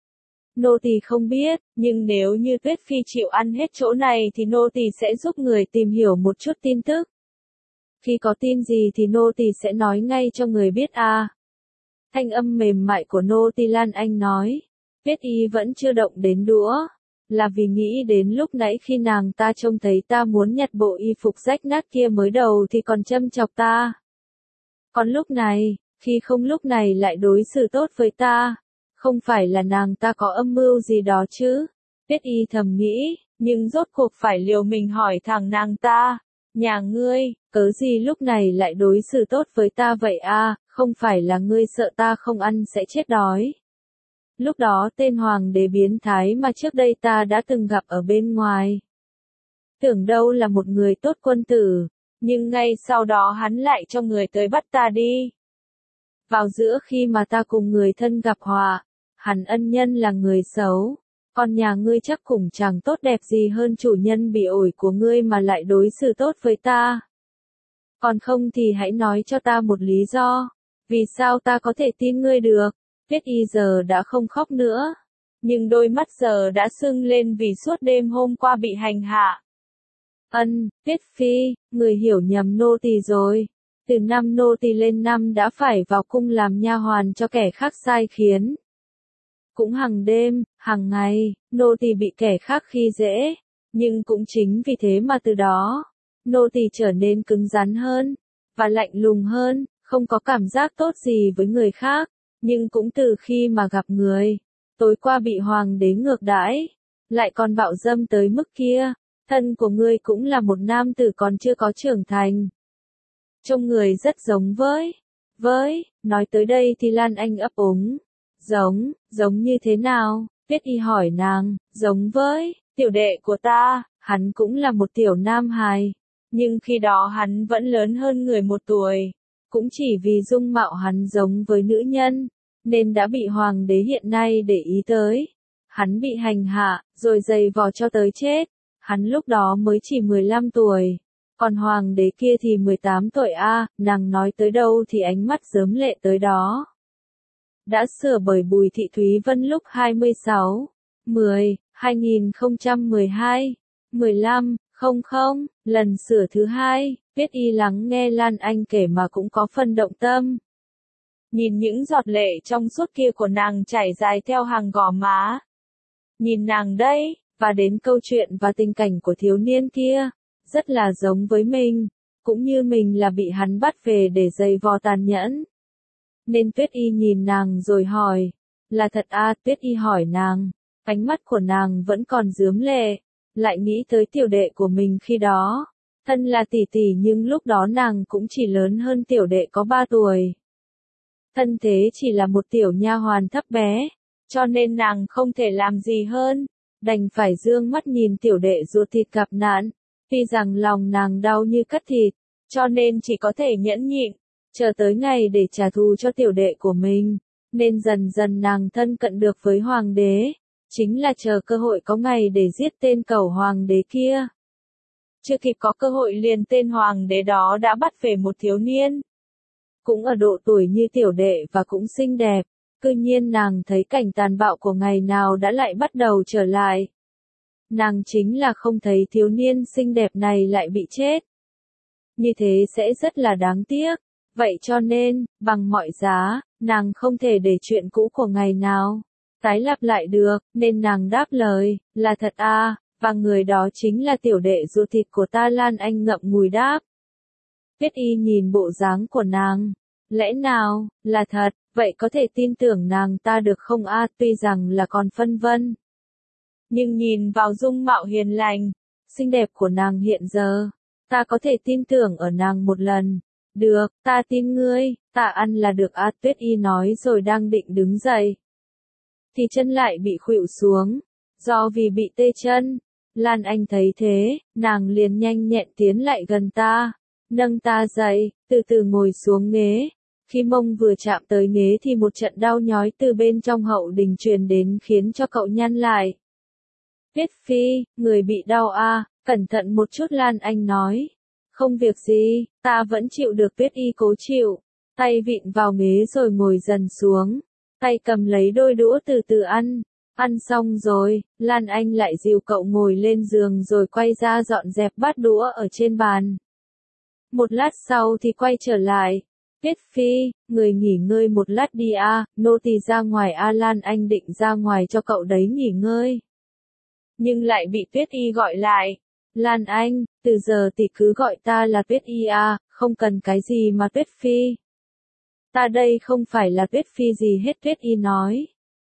Nô tỳ không biết, nhưng nếu như Tuyết Phi chịu ăn hết chỗ này thì nô tỳ sẽ giúp người tìm hiểu một chút tin tức. Khi có tin gì thì nô tỳ sẽ nói ngay cho người biết a. À. Thanh âm mềm mại của nô tỳ Lan Anh nói. Tuyết Y vẫn chưa động đến đũa, là vì nghĩ đến lúc nãy khi nàng ta trông thấy ta muốn nhặt bộ y phục rách nát kia mới đầu thì còn châm chọc ta. Còn lúc này, khi không lúc này lại đối xử tốt với ta, không phải là nàng ta có âm mưu gì đó chứ? Tuyết Y thầm nghĩ, nhưng rốt cuộc phải liều mình hỏi thẳng nàng ta, nhà ngươi, cớ gì lúc này lại đối xử tốt với ta vậy a, à, không phải là ngươi sợ ta không ăn sẽ chết đói. Lúc đó tên hoàng đế biến thái mà trước đây ta đã từng gặp ở bên ngoài. Tưởng đâu là một người tốt quân tử, nhưng ngay sau đó hắn lại cho người tới bắt ta đi. Vào giữa khi mà ta cùng người thân gặp họa, hắn ân nhân là người xấu, còn nhà ngươi chắc cũng chẳng tốt đẹp gì hơn chủ nhân bị ổi của ngươi mà lại đối xử tốt với ta. Còn không thì hãy nói cho ta một lý do, vì sao ta có thể tin ngươi được. Tuyết Y giờ đã không khóc nữa, nhưng đôi mắt giờ đã sưng lên vì suốt đêm hôm qua bị hành hạ. Ân, Tuyết Phi, người hiểu nhầm nô tỳ rồi. Từ năm nô tỳ lên năm đã phải vào cung làm nha hoàn cho kẻ khác sai khiến. Cũng hàng đêm, hàng ngày, nô tỳ bị kẻ khác khi dễ, nhưng cũng chính vì thế mà từ đó, nô tỳ trở nên cứng rắn hơn, và lạnh lùng hơn, không có cảm giác tốt gì với người khác. Nhưng cũng từ khi mà gặp người, tối qua bị hoàng đế ngược đãi, lại còn bạo dâm tới mức kia, thân của ngươi cũng là một nam tử còn chưa có trưởng thành. Trông người rất giống với, với, nói tới đây thì Lan Anh ấp úng, giống, giống như thế nào, Tuyết Y hỏi nàng, giống với, tiểu đệ của ta, hắn cũng là một tiểu nam hài, nhưng khi đó hắn vẫn lớn hơn người một tuổi. Cũng chỉ vì dung mạo hắn giống với nữ nhân, nên đã bị hoàng đế hiện nay để ý tới. Hắn bị hành hạ, rồi giày vò cho tới chết. Hắn lúc đó mới chỉ mười lăm tuổi. Còn hoàng đế kia thì mười tám tuổi a, nàng nói tới đâu thì ánh mắt rớm lệ tới đó. Đã sửa bởi Bùi Thị Thúy Vân lúc hai mươi sáu, mười, hai nghìn không trăm mười hai, mười lăm, không không, lần sửa thứ hai, Tuyết Y lắng nghe Lan Anh kể mà cũng có phần động tâm. Nhìn những giọt lệ trong suốt kia của nàng chảy dài theo hàng gò má. Nhìn nàng đây, và đến câu chuyện và tình cảnh của thiếu niên kia, rất là giống với mình, cũng như mình là bị hắn bắt về để giày vò tàn nhẫn. Nên Tuyết Y nhìn nàng rồi hỏi, là thật à? Tuyết Y hỏi nàng, ánh mắt của nàng vẫn còn rướm lệ, lại nghĩ tới tiểu đệ của mình khi đó. Thân là tỷ tỷ nhưng lúc đó nàng cũng chỉ lớn hơn tiểu đệ có ba tuổi. Thân thế chỉ là một tiểu nha hoàn thấp bé, cho nên nàng không thể làm gì hơn, đành phải dương mắt nhìn tiểu đệ ruột thịt gặp nạn. Tuy rằng lòng nàng đau như cắt thịt, cho nên chỉ có thể nhẫn nhịn, chờ tới ngày để trả thù cho tiểu đệ của mình, nên dần dần nàng thân cận được với hoàng đế, chính là chờ cơ hội có ngày để giết tên cẩu hoàng đế kia. Chưa kịp có cơ hội liền tên hoàng đế đó đã bắt về một thiếu niên, cũng ở độ tuổi như tiểu đệ và cũng xinh đẹp, cư nhiên nàng thấy cảnh tàn bạo của ngày nào đã lại bắt đầu trở lại. Nàng chính là không thấy thiếu niên xinh đẹp này lại bị chết. Như thế sẽ rất là đáng tiếc, vậy cho nên, bằng mọi giá, nàng không thể để chuyện cũ của ngày nào tái lặp lại được, nên nàng đáp lời, là thật à, và người đó chính là tiểu đệ ruột thịt của ta. Lan Anh ngậm ngùi đáp. Tuyết Y nhìn bộ dáng của nàng, lẽ nào, là thật, vậy có thể tin tưởng nàng ta được không a? Tuy rằng là còn phân vân, nhưng nhìn vào dung mạo hiền lành, xinh đẹp của nàng hiện giờ, ta có thể tin tưởng ở nàng một lần. Được, ta tin ngươi, ta ăn là được a. Tuyết Y nói rồi đang định đứng dậy, thì chân lại bị khuỵu xuống, do vì bị tê chân. Lan Anh thấy thế, nàng liền nhanh nhẹn tiến lại gần ta, nâng ta dậy, từ từ ngồi xuống ghế. Khi mông vừa chạm tới ghế thì một trận đau nhói từ bên trong hậu đình truyền đến khiến cho cậu nhăn lại. Tuyết Phi, người bị đau à, cẩn thận một chút. Lan Anh nói. Không việc gì, ta vẫn chịu được. Tuyết Y cố chịu, tay vịn vào ghế rồi ngồi dần xuống, tay cầm lấy đôi đũa từ từ ăn. Ăn xong rồi, Lan Anh lại dìu cậu ngồi lên giường rồi quay ra dọn dẹp bát đũa ở trên bàn. Một lát sau thì quay trở lại. Tuyết Phi, người nghỉ ngơi một lát đi a, nô tỳ ra ngoài a. Lan Anh định ra ngoài cho cậu đấy nghỉ ngơi, nhưng lại bị Tuyết Y gọi lại. Lan Anh, từ giờ thì cứ gọi ta là Tuyết Y a, không cần cái gì mà Tuyết Phi. Ta đây không phải là Tuyết Phi gì hết. Tuyết Y nói.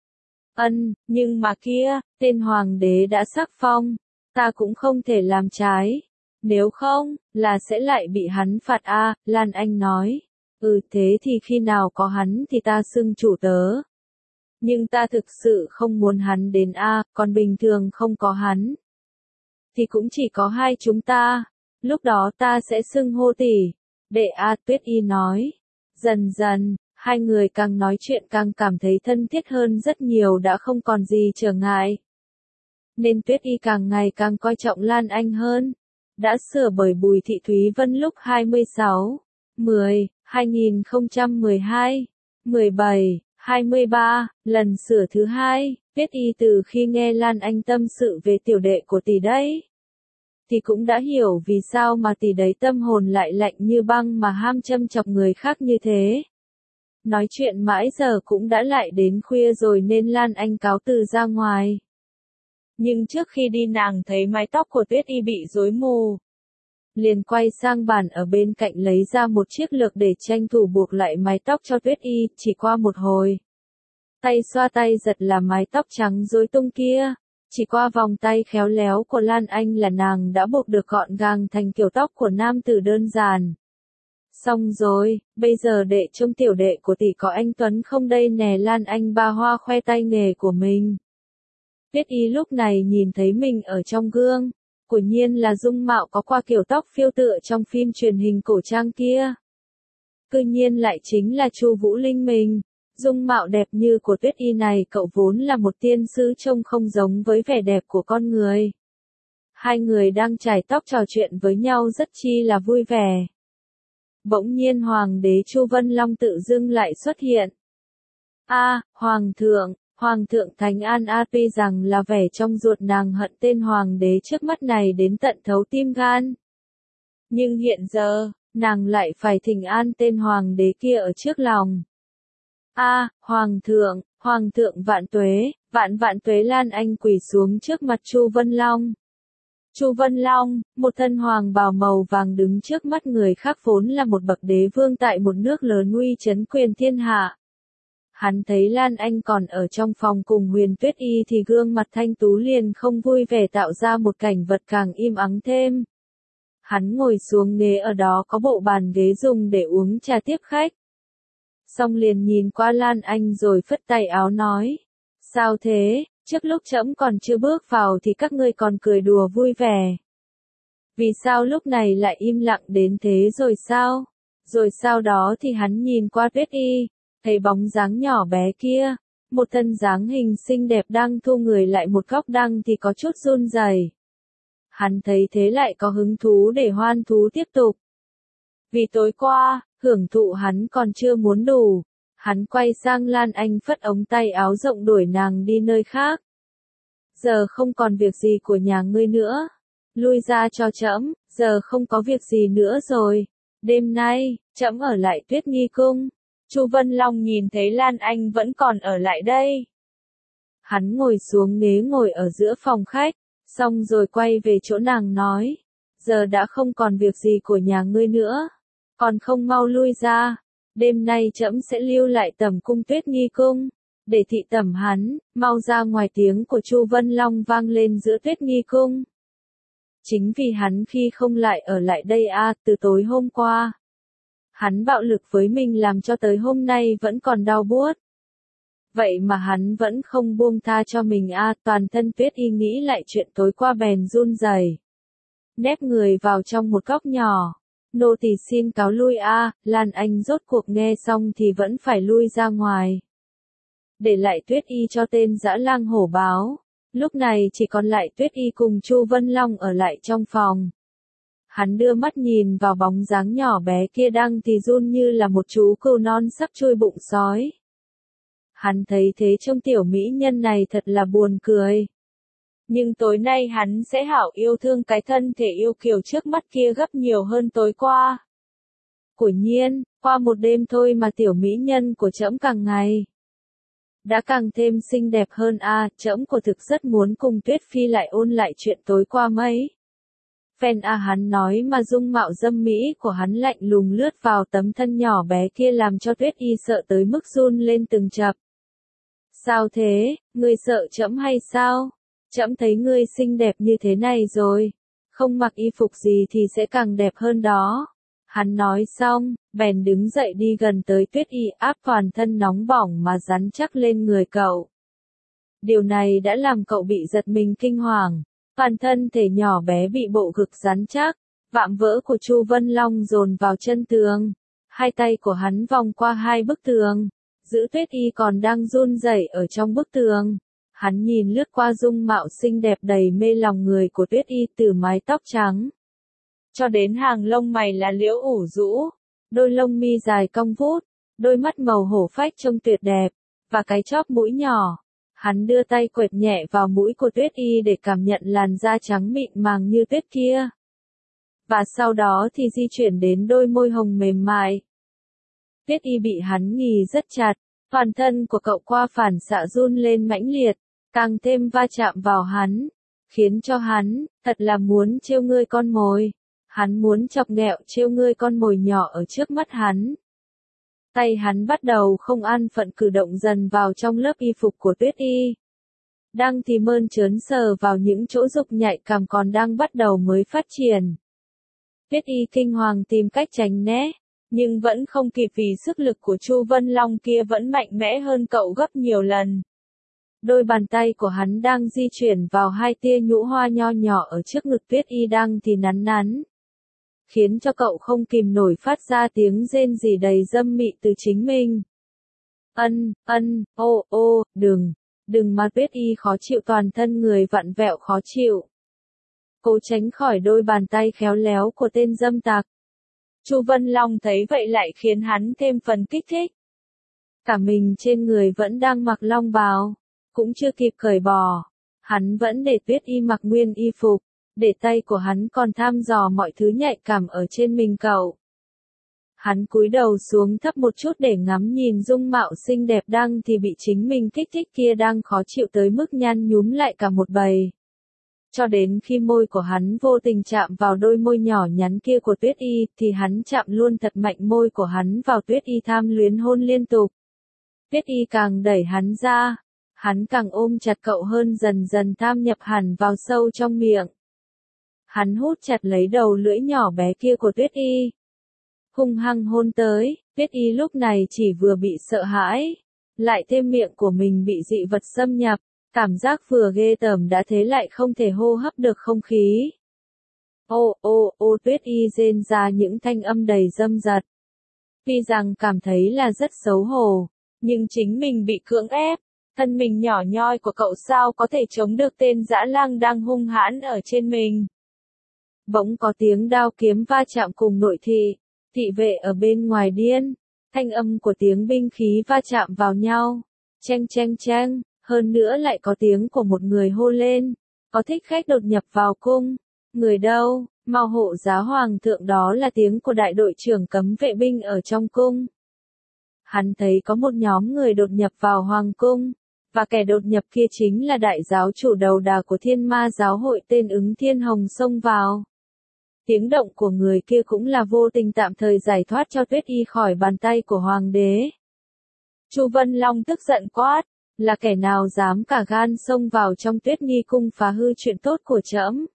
Ân, nhưng mà kia, tên hoàng đế đã sắc phong, ta cũng không thể làm trái, nếu không, là sẽ lại bị hắn phạt a. Lan Anh nói. Ừ thế thì khi nào có hắn thì ta xưng chủ tớ. Nhưng ta thực sự không muốn hắn đến a, còn bình thường không có hắn thì cũng chỉ có hai chúng ta, lúc đó ta sẽ xưng hô tỷ, đệ a. Tuyết Y nói. Dần dần, hai người càng nói chuyện càng cảm thấy thân thiết hơn rất nhiều, đã không còn gì trở ngại. Nên Tuyết Y càng ngày càng coi trọng Lan Anh hơn. Đã sửa bởi Bùi Thị Thúy Vân lúc hai mươi sáu, mười, hai nghìn không trăm mười hai, mười bảy, hai mươi ba, lần sửa thứ hai, Tuyết Y từ khi nghe Lan Anh tâm sự về tiểu đệ của tỷ đấy, thì cũng đã hiểu vì sao mà tỷ đấy tâm hồn lại lạnh như băng mà ham châm chọc người khác như thế. Nói chuyện mãi giờ cũng đã lại đến khuya rồi nên Lan Anh cáo từ ra ngoài. Nhưng trước khi đi nàng thấy mái tóc của Tuyết Y bị rối mù, liền quay sang bàn ở bên cạnh lấy ra một chiếc lược để tranh thủ buộc lại mái tóc cho Tuyết Y. Chỉ qua một hồi, tay xoa tay giật là mái tóc trắng rối tung kia. Chỉ qua vòng tay khéo léo của Lan Anh là nàng đã buộc được gọn gàng thành kiểu tóc của nam tử đơn giản. Xong rồi, bây giờ đệ trông tiểu đệ của tỷ có anh Tuấn không đây nè? Lan Anh ba hoa khoe tay nghề của mình. Tuyết Y lúc này nhìn thấy mình ở trong gương, quả nhiên là dung mạo có qua kiểu tóc phiêu tựa trong phim truyền hình cổ trang kia. Cư nhiên lại chính là Chu Vũ Linh mình. Dung mạo đẹp như của Tuyết Y này cậu vốn là một tiên sư trông không giống với vẻ đẹp của con người. Hai người đang chải tóc trò chuyện với nhau rất chi là vui vẻ. Bỗng nhiên Hoàng đế Chu Vân Long tự dưng lại xuất hiện. A, Hoàng thượng, Hoàng thượng Thánh An A tuy rằng là vẻ trong ruột nàng hận tên Hoàng đế trước mắt này đến tận thấu tim gan. Nhưng hiện giờ, nàng lại phải thỉnh an tên Hoàng đế kia ở trước lòng. A, Hoàng thượng, Hoàng thượng vạn tuế, vạn vạn tuế. Lan Anh quỳ xuống trước mặt Chu Vân Long. Chu Vân Long, một thân hoàng bào màu vàng đứng trước mắt người khác vốn là một bậc đế vương tại một nước lớn uy chấn quyền thiên hạ. Hắn thấy Lan Anh còn ở trong phòng cùng Huyền Tuyết Y thì gương mặt thanh tú liền không vui vẻ tạo ra một cảnh vật càng im ắng thêm. Hắn ngồi xuống ghế ở đó có bộ bàn ghế dùng để uống trà tiếp khách. Xong liền nhìn qua Lan Anh rồi phất tay áo nói. Sao thế, trước lúc trẫm còn chưa bước vào thì các ngươi còn cười đùa vui vẻ. Vì sao lúc này lại im lặng đến thế rồi sao? Rồi sau đó thì hắn nhìn qua Tuyết Y, thấy bóng dáng nhỏ bé kia, một thân dáng hình xinh đẹp đang thu người lại một góc đang thì có chút run rẩy. Hắn thấy thế lại có hứng thú để hoan thú tiếp tục. Vì tối qua, hưởng thụ hắn còn chưa muốn đủ. Hắn quay sang Lan Anh phất ống tay áo rộng đuổi nàng đi nơi khác. Giờ không còn việc gì của nhà ngươi nữa. Lui ra cho trẫm, giờ không có việc gì nữa rồi. Đêm nay, trẫm ở lại Tuyết Nghi Cung. Chu Vân Long nhìn thấy Lan Anh vẫn còn ở lại đây. Hắn ngồi xuống ghế ngồi ở giữa phòng khách, xong rồi quay về chỗ nàng nói. Giờ đã không còn việc gì của nhà ngươi nữa. Còn không mau lui ra. Đêm nay trẫm sẽ lưu lại tẩm cung Tuyết Nghi Cung, để thị tẩm hắn, mau ra ngoài. Tiếng của Chu Vân Long vang lên giữa Tuyết Nghi Cung. Chính vì hắn khi không lại ở lại đây a, à, từ tối hôm qua. Hắn bạo lực với mình làm cho tới hôm nay vẫn còn đau buốt. Vậy mà hắn vẫn không buông tha cho mình a, à, toàn thân Tuyết Y nghĩ lại chuyện tối qua bèn run rẩy. Nép người vào trong một góc nhỏ. Nô tỳ xin cáo lui a, à, Lan Anh rốt cuộc nghe xong thì vẫn phải lui ra ngoài. Để lại Tuyết Y cho tên dã lang hổ báo. Lúc này chỉ còn lại Tuyết Y cùng Chu Vân Long ở lại trong phòng. Hắn đưa mắt nhìn vào bóng dáng nhỏ bé kia đang thì run như là một chú cừu non sắp chui bụng sói. Hắn thấy thế trông tiểu mỹ nhân này thật là buồn cười. Nhưng tối nay hắn sẽ hảo yêu thương cái thân thể yêu kiều trước mắt kia gấp nhiều hơn tối qua. Quả nhiên, qua một đêm thôi mà tiểu mỹ nhân của trẫm càng ngày đã càng thêm xinh đẹp hơn a, à, trẫm của thực rất muốn cùng Tuyết Phi lại ôn lại chuyện tối qua mấy. Phen a à, hắn nói mà dung mạo dâm mỹ của hắn lạnh lùng lướt vào tấm thân nhỏ bé kia làm cho Tuyết Y sợ tới mức run lên từng chập. Sao thế, ngươi sợ trẫm hay sao? Trẫm thấy ngươi xinh đẹp như thế này rồi, không mặc y phục gì thì sẽ càng đẹp hơn đó. Hắn nói xong, bèn đứng dậy đi gần tới Tuyết Y áp toàn thân nóng bỏng mà rắn chắc lên người cậu. Điều này đã làm cậu bị giật mình kinh hoàng, toàn thân thể nhỏ bé bị bộ ngực rắn chắc, vạm vỡ của Chu Vân Long dồn vào chân tường. Hai tay của hắn vòng qua hai bức tường, giữ Tuyết Y còn đang run rẩy ở trong bức tường. Hắn nhìn lướt qua dung mạo xinh đẹp đầy mê lòng người của Tuyết Y từ mái tóc trắng cho đến hàng lông mày là liễu ủ rũ, đôi lông mi dài cong vút, đôi mắt màu hổ phách trông tuyệt đẹp, và cái chóp mũi nhỏ. Hắn đưa tay quệt nhẹ vào mũi của Tuyết Y để cảm nhận làn da trắng mịn màng như tuyết kia. Và sau đó thì di chuyển đến đôi môi hồng mềm mại. Tuyết Y bị hắn nghì rất chặt, toàn thân của cậu qua phản xạ run lên mãnh liệt, càng thêm va chạm vào hắn, khiến cho hắn thật là muốn trêu ngươi con mồi. Hắn muốn chọc ghẹo trêu ngươi con mồi nhỏ ở trước mắt hắn. Tay hắn bắt đầu không an phận cử động dần vào trong lớp y phục của Tuyết Y. Đang thì mơn trớn sờ vào những chỗ dục nhạy cảm còn đang bắt đầu mới phát triển. Tuyết Y kinh hoàng tìm cách tránh né, nhưng vẫn không kịp vì sức lực của Chu Vân Long kia vẫn mạnh mẽ hơn cậu gấp nhiều lần. Đôi bàn tay của hắn đang di chuyển vào hai tia nhũ hoa nho nhỏ ở trước ngực Tuyết Y đang thì nắn nắn, khiến cho cậu không kìm nổi phát ra tiếng rên rỉ đầy dâm mị từ chính mình. Ân, ân, ô, ô, đừng, đừng mà Tuyết Y khó chịu toàn thân người vặn vẹo khó chịu. cố tránh khỏi đôi bàn tay khéo léo của tên dâm tặc. Chu Vân Long thấy vậy lại khiến hắn thêm phần kích thích. Cả mình trên người vẫn đang mặc long bào, cũng chưa kịp cởi bỏ. Hắn vẫn để Tuyết Y mặc nguyên y phục, để tay của hắn còn thăm dò mọi thứ nhạy cảm ở trên mình cậu. Hắn cúi đầu xuống thấp một chút để ngắm nhìn dung mạo xinh đẹp đang thì bị chính mình kích thích kia đang khó chịu tới mức nhăn nhúm lại cả một bầy. Cho đến khi môi của hắn vô tình chạm vào đôi môi nhỏ nhắn kia của Tuyết Y, thì hắn chạm luôn thật mạnh môi của hắn vào Tuyết Y tham luyến hôn liên tục. Tuyết Y càng đẩy hắn ra, hắn càng ôm chặt cậu hơn dần dần tham nhập hẳn vào sâu trong miệng. Hắn hút chặt lấy đầu lưỡi nhỏ bé kia của Tuyết Y. Hung hăng hôn tới, Tuyết Y lúc này chỉ vừa bị sợ hãi, lại thêm miệng của mình bị dị vật xâm nhập, cảm giác vừa ghê tởm đã thế lại không thể hô hấp được không khí. Ô ô ô Tuyết Y rên ra những thanh âm đầy dâm dật. Tuy rằng cảm thấy là rất xấu hổ, nhưng chính mình bị cưỡng ép, thân mình nhỏ nhoi của cậu sao có thể chống được tên dã lang đang hung hãn ở trên mình. Bỗng có tiếng đao kiếm va chạm cùng nội thị, thị vệ ở bên ngoài điên, thanh âm của tiếng binh khí va chạm vào nhau, cheng cheng cheng, hơn nữa lại có tiếng của một người hô lên, có thích khách đột nhập vào cung, người đâu, mau hộ giá hoàng thượng, đó là tiếng của đại đội trưởng cấm vệ binh ở trong cung. Hắn thấy có một nhóm người đột nhập vào hoàng cung, và kẻ đột nhập kia chính là đại giáo chủ đầu đà của Thiên Ma giáo hội tên Ứng Thiên Hồng xông vào. Tiếng động của người kia cũng là vô tình tạm thời giải thoát cho Tuyết Y khỏi bàn tay của hoàng đế. Chu Vân Long tức giận quát, là kẻ nào dám cả gan xông vào trong Tuyết Nghi cung phá hư chuyện tốt của trẫm?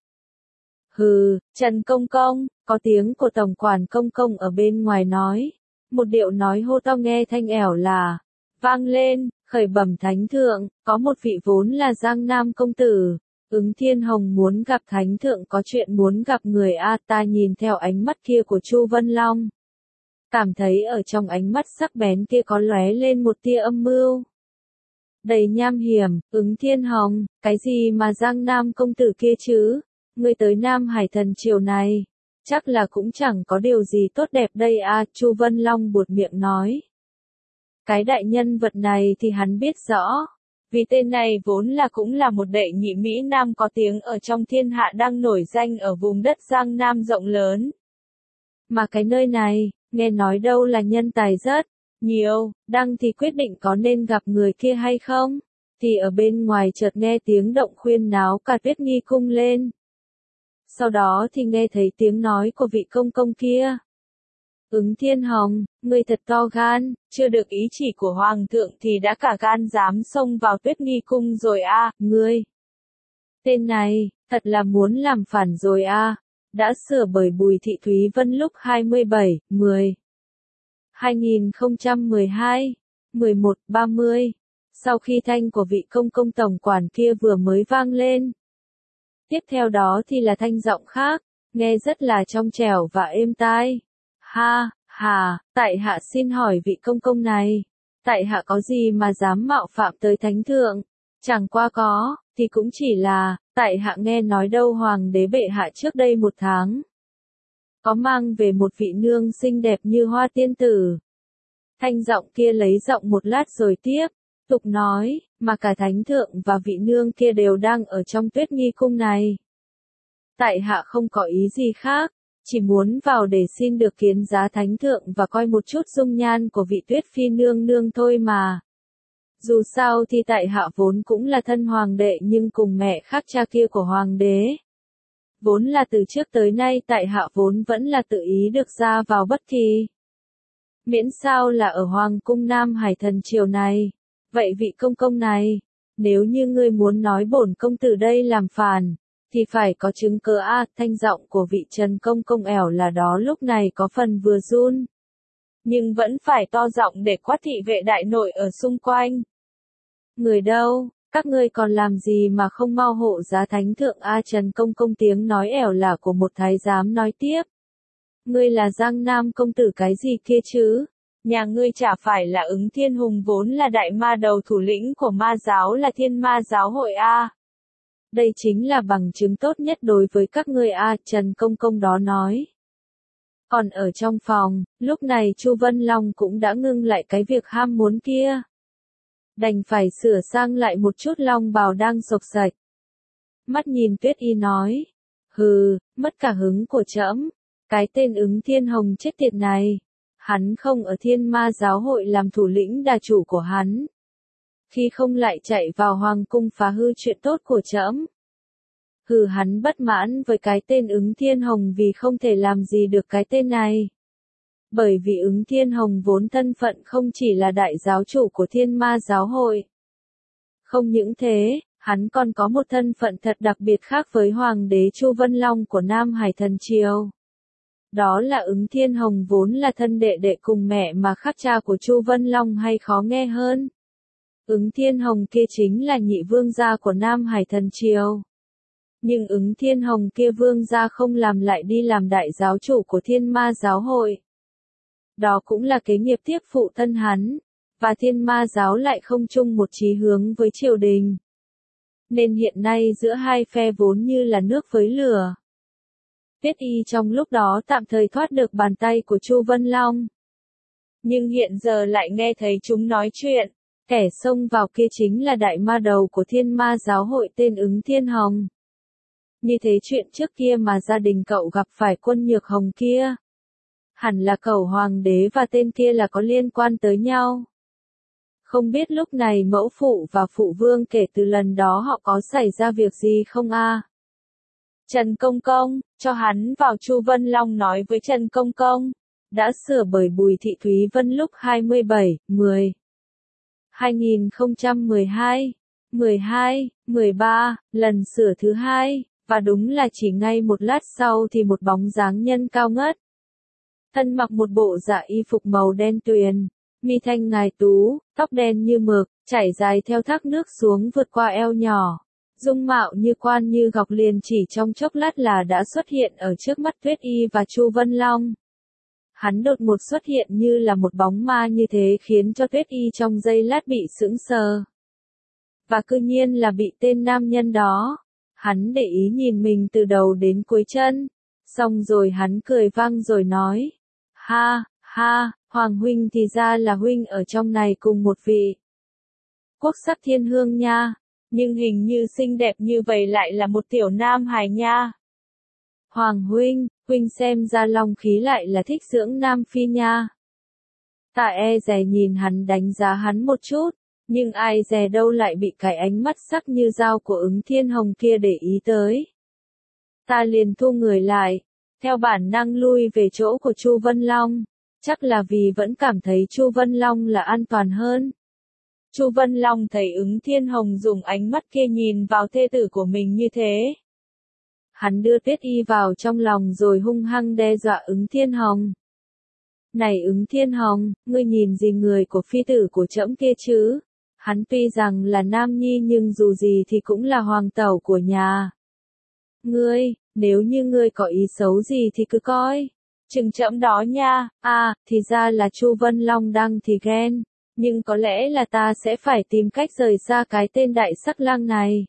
Hừ, Trần Công Công, có tiếng của tổng quản Công Công ở bên ngoài nói. Một điệu nói hô to nghe thanh ẻo là, vang lên, khởi bẩm thánh thượng, có một vị vốn là Giang Nam công tử, Ứng Thiên Hồng muốn gặp thánh thượng, có chuyện muốn gặp người a. Ta nhìn theo ánh mắt kia của Chu Vân Long, cảm thấy ở trong ánh mắt sắc bén kia có lóe lên một tia âm mưu. Đầy nham hiểm, Ứng Thiên Hồng, cái gì mà Giang Nam công tử kia chứ, ngươi tới Nam Hải Thần triều này, chắc là cũng chẳng có điều gì tốt đẹp đây a. Chu Vân Long buột miệng nói. Cái đại nhân vật này thì hắn biết rõ, vì tên này vốn là cũng là một đệ nhị Mỹ Nam có tiếng ở trong thiên hạ đang nổi danh ở vùng đất Giang Nam rộng lớn. Mà cái nơi này, nghe nói đâu là nhân tài rất nhiều, đang thì quyết định có nên gặp người kia hay không, thì ở bên ngoài chợt nghe tiếng động khuyên náo cả Tuyết Nghi cung lên. Sau đó thì nghe thấy tiếng nói của vị công công kia. Ứng Thiên Hồng, ngươi thật to gan, chưa được ý chỉ của hoàng thượng thì đã cả gan dám xông vào Tuyết Nghi cung rồi a, à, ngươi. Tên này, thật là muốn làm phản rồi a. À. Đã sửa bởi Bùi Thị Thúy Vân lúc hai mươi bảy, mười, hai nghìn không trăm mười hai, mười một, ba mươi. Sau khi thanh của vị công công tổng quản kia vừa mới vang lên. Tiếp theo đó thì là thanh giọng khác, nghe rất là trong trẻo và êm tai. Ha, hà, tại hạ xin hỏi vị công công này, tại hạ có gì mà dám mạo phạm tới thánh thượng, chẳng qua có, thì cũng chỉ là, tại hạ nghe nói đâu hoàng đế bệ hạ trước đây một tháng, có mang về một vị nương xinh đẹp như hoa tiên tử. Thanh giọng kia lấy giọng một lát rồi tiếp, tục nói, mà cả thánh thượng và vị nương kia đều đang ở trong Tuyết Nghi cung này. Tại hạ không có ý gì khác, chỉ muốn vào để xin được kiến giá thánh thượng và coi một chút dung nhan của vị Tuyết phi nương nương thôi mà. Dù sao thì tại hạ vốn cũng là thân hoàng đệ nhưng cùng mẹ khác cha kia của hoàng đế. Vốn là từ trước tới nay tại hạ vốn vẫn là tự ý được ra vào bất kỳ. Miễn sao là ở hoàng cung Nam Hải Thần triều này. Vậy vị công công này, nếu như ngươi muốn nói bổn công tử đây làm phản, thì phải có chứng cớ a. Thanh giọng của vị Trần công công ẻo là đó lúc này có phần vừa run, nhưng vẫn phải to giọng để quát thị vệ đại nội ở xung quanh. Người đâu, các ngươi còn làm gì mà không mau hộ giá thánh thượng a. Trần công công tiếng nói ẻo là của một thái giám nói tiếp. Ngươi là Giang Nam công tử cái gì kia chứ? Nhà ngươi chả phải là Ứng Thiên Hùng vốn là đại ma đầu thủ lĩnh của ma giáo là Thiên Ma giáo hội a. Đây chính là bằng chứng tốt nhất đối với các ngươi a, Trần Công Công đó nói. Còn ở trong phòng, lúc này Chu Vân Long cũng đã ngưng lại cái việc ham muốn kia. Đành phải sửa sang lại một chút long bào đang xộc xạch. Mắt nhìn Tuyết Y nói, hừ, mất cả hứng của trẫm, cái tên Ứng Thiên Hồng chết tiệt này. Hắn không ở Thiên Ma giáo hội làm thủ lĩnh đà chủ của hắn. Khi không lại chạy vào hoàng cung phá hư chuyện tốt của trẫm. Hừ, hắn bất mãn với cái tên Ứng Thiên Hồng vì không thể làm gì được cái tên này. Bởi vì Ứng Thiên Hồng vốn thân phận không chỉ là đại giáo chủ của Thiên Ma giáo hội. Không những thế, hắn còn có một thân phận thật đặc biệt khác với Hoàng đế Chu Vân Long của Nam Hải Thần Triều. Đó là Ứng Thiên Hồng vốn là thân đệ đệ cùng mẹ mà khác cha của Chu Vân Long hay khó nghe hơn. Ứng Thiên Hồng kia chính là nhị vương gia của Nam Hải Thần Triều. Nhưng Ứng Thiên Hồng kia vương gia không làm lại đi làm đại giáo chủ của Thiên Ma giáo hội. Đó cũng là kế nghiệp tiếp phụ thân hắn, và Thiên Ma giáo lại không chung một chí hướng với triều đình. Nên hiện nay giữa hai phe vốn như là nước với lửa. Tuyết Y trong lúc đó tạm thời thoát được bàn tay của Chu Vân Long. Nhưng hiện giờ lại nghe thấy chúng nói chuyện, kẻ xông vào kia chính là đại ma đầu của Thiên Ma giáo hội tên Ứng Thiên Hồng. Như thế chuyện trước kia mà gia đình cậu gặp phải Quân Nhược Hồng kia. Hẳn là cậu hoàng đế và tên kia là có liên quan tới nhau. Không biết lúc này mẫu phụ và phụ vương kể từ lần đó họ có xảy ra việc gì không a? Trần Công Công, cho hắn vào, Chu Vân Long nói với Trần Công Công. Đã sửa bởi Bùi Thị Thúy Vân lúc hai mươi bảy, mười, hai nghìn không trăm mười hai, mười hai, mười ba, lần sửa thứ hai, và đúng là chỉ ngay một lát sau thì một bóng dáng nhân cao ngất. Thân mặc một bộ dạ y phục màu đen tuyền, mi thanh ngài tú, tóc đen như mực, chảy dài theo thác nước xuống vượt qua eo nhỏ. Dung mạo như quan như ngọc liền chỉ trong chốc lát là đã xuất hiện ở trước mắt Tuyết Y và Chu Vân Long. Hắn đột ngột xuất hiện như là một bóng ma như thế khiến cho Tuyết Y trong giây lát bị sững sờ. Và cư nhiên là bị tên nam nhân đó. Hắn để ý nhìn mình từ đầu đến cuối chân. Xong rồi hắn cười vang rồi nói. Ha, ha, Hoàng huynh thì ra là huynh ở trong này cùng một vị quốc sắc thiên hương nha. Nhưng hình như xinh đẹp như vậy lại là một tiểu nam hài nha. Hoàng huynh, huynh xem ra long khí lại là thích dưỡng nam phi nha. Ta e dè nhìn hắn đánh giá hắn một chút, nhưng ai dè đâu lại bị cái ánh mắt sắc như dao của Ứng Thiên Hồng kia để ý tới. Ta liền thu người lại, theo bản năng lui về chỗ của Chu Vân Long, chắc là vì vẫn cảm thấy Chu Vân Long là an toàn hơn. Chu Vân Long thấy Ứng Thiên Hồng dùng ánh mắt kia nhìn vào thê tử của mình như thế. Hắn đưa Tuyết Y vào trong lòng rồi hung hăng đe dọa Ứng Thiên Hồng. Này Ứng Thiên Hồng, ngươi nhìn gì người của phi tử của trẫm kia chứ? Hắn tuy rằng là nam nhi nhưng dù gì thì cũng là hoàng tẩu của nhà. Ngươi, nếu như ngươi có ý xấu gì thì cứ coi. Chừng trẫm đó nha. À, thì ra là Chu Vân Long đang thì ghen. Nhưng có lẽ là ta sẽ phải tìm cách rời xa cái tên đại sắc lang này.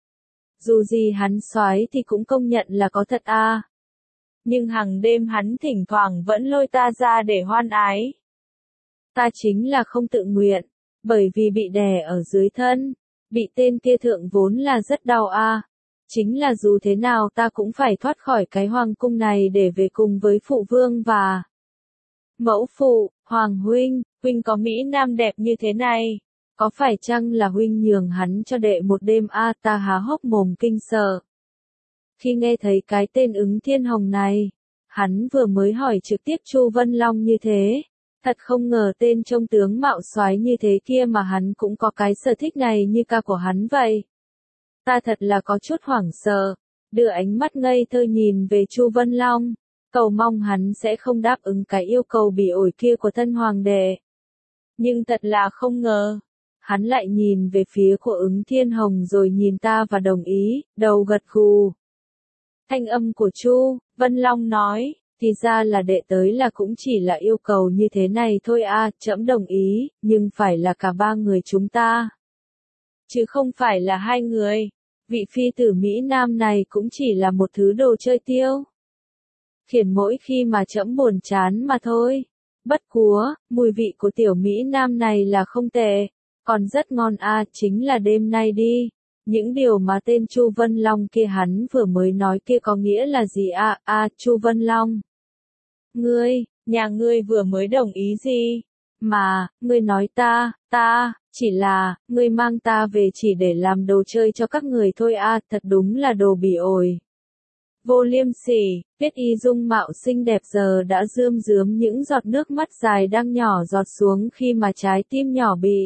Dù gì hắn soái thì cũng công nhận là có thật a. À. Nhưng hàng đêm hắn thỉnh thoảng vẫn lôi ta ra để hoan ái. Ta chính là không tự nguyện, bởi vì bị đè ở dưới thân, bị tên kia thượng vốn là rất đau a. À. Chính là dù thế nào ta cũng phải thoát khỏi cái hoàng cung này để về cùng với phụ vương và mẫu phụ. Hoàng huynh, huynh có mỹ nam đẹp như thế này, có phải chăng là huynh nhường hắn cho đệ một đêm a? À, ta há hốc mồm kinh sợ. Khi nghe thấy cái tên Ứng Thiên Hồng này, hắn vừa mới hỏi trực tiếp Chu Vân Long như thế, thật không ngờ tên trông tướng mạo soái như thế kia mà hắn cũng có cái sở thích này như ca của hắn vậy. Ta thật là có chút hoảng sợ, đưa ánh mắt ngây thơ nhìn về Chu Vân Long. Cầu mong hắn sẽ không đáp ứng cái yêu cầu bị ổi kia của thân hoàng đệ. Nhưng thật là không ngờ, hắn lại nhìn về phía của Ứng Thiên Hồng rồi nhìn ta và đồng ý, đầu gật gù. Thanh âm của Chu Vân Long nói, thì ra là đệ tới là cũng chỉ là yêu cầu như thế này thôi a, à, trẫm đồng ý, nhưng phải là cả ba người chúng ta. Chứ không phải là hai người. Vị phi tử Mỹ Nam này cũng chỉ là một thứ đồ chơi tiêu. Khiển mỗi khi mà trẫm buồn chán mà thôi. Bất cúa, mùi vị của tiểu Mỹ Nam này là không tệ, còn rất ngon à, chính là đêm nay đi. Những điều mà tên Chu Vân Long kia hắn vừa mới nói kia có nghĩa là gì à, à, Chu Vân Long. Ngươi, nhà ngươi vừa mới đồng ý gì? Mà, ngươi nói ta, ta, chỉ là, ngươi mang ta về chỉ để làm đồ chơi cho các người thôi à, thật đúng là đồ bỉ ổi. Vô liêm sỉ, Tuyết Y dung mạo xinh đẹp giờ đã rơm rớm những giọt nước mắt dài đang nhỏ giọt xuống khi mà trái tim nhỏ bị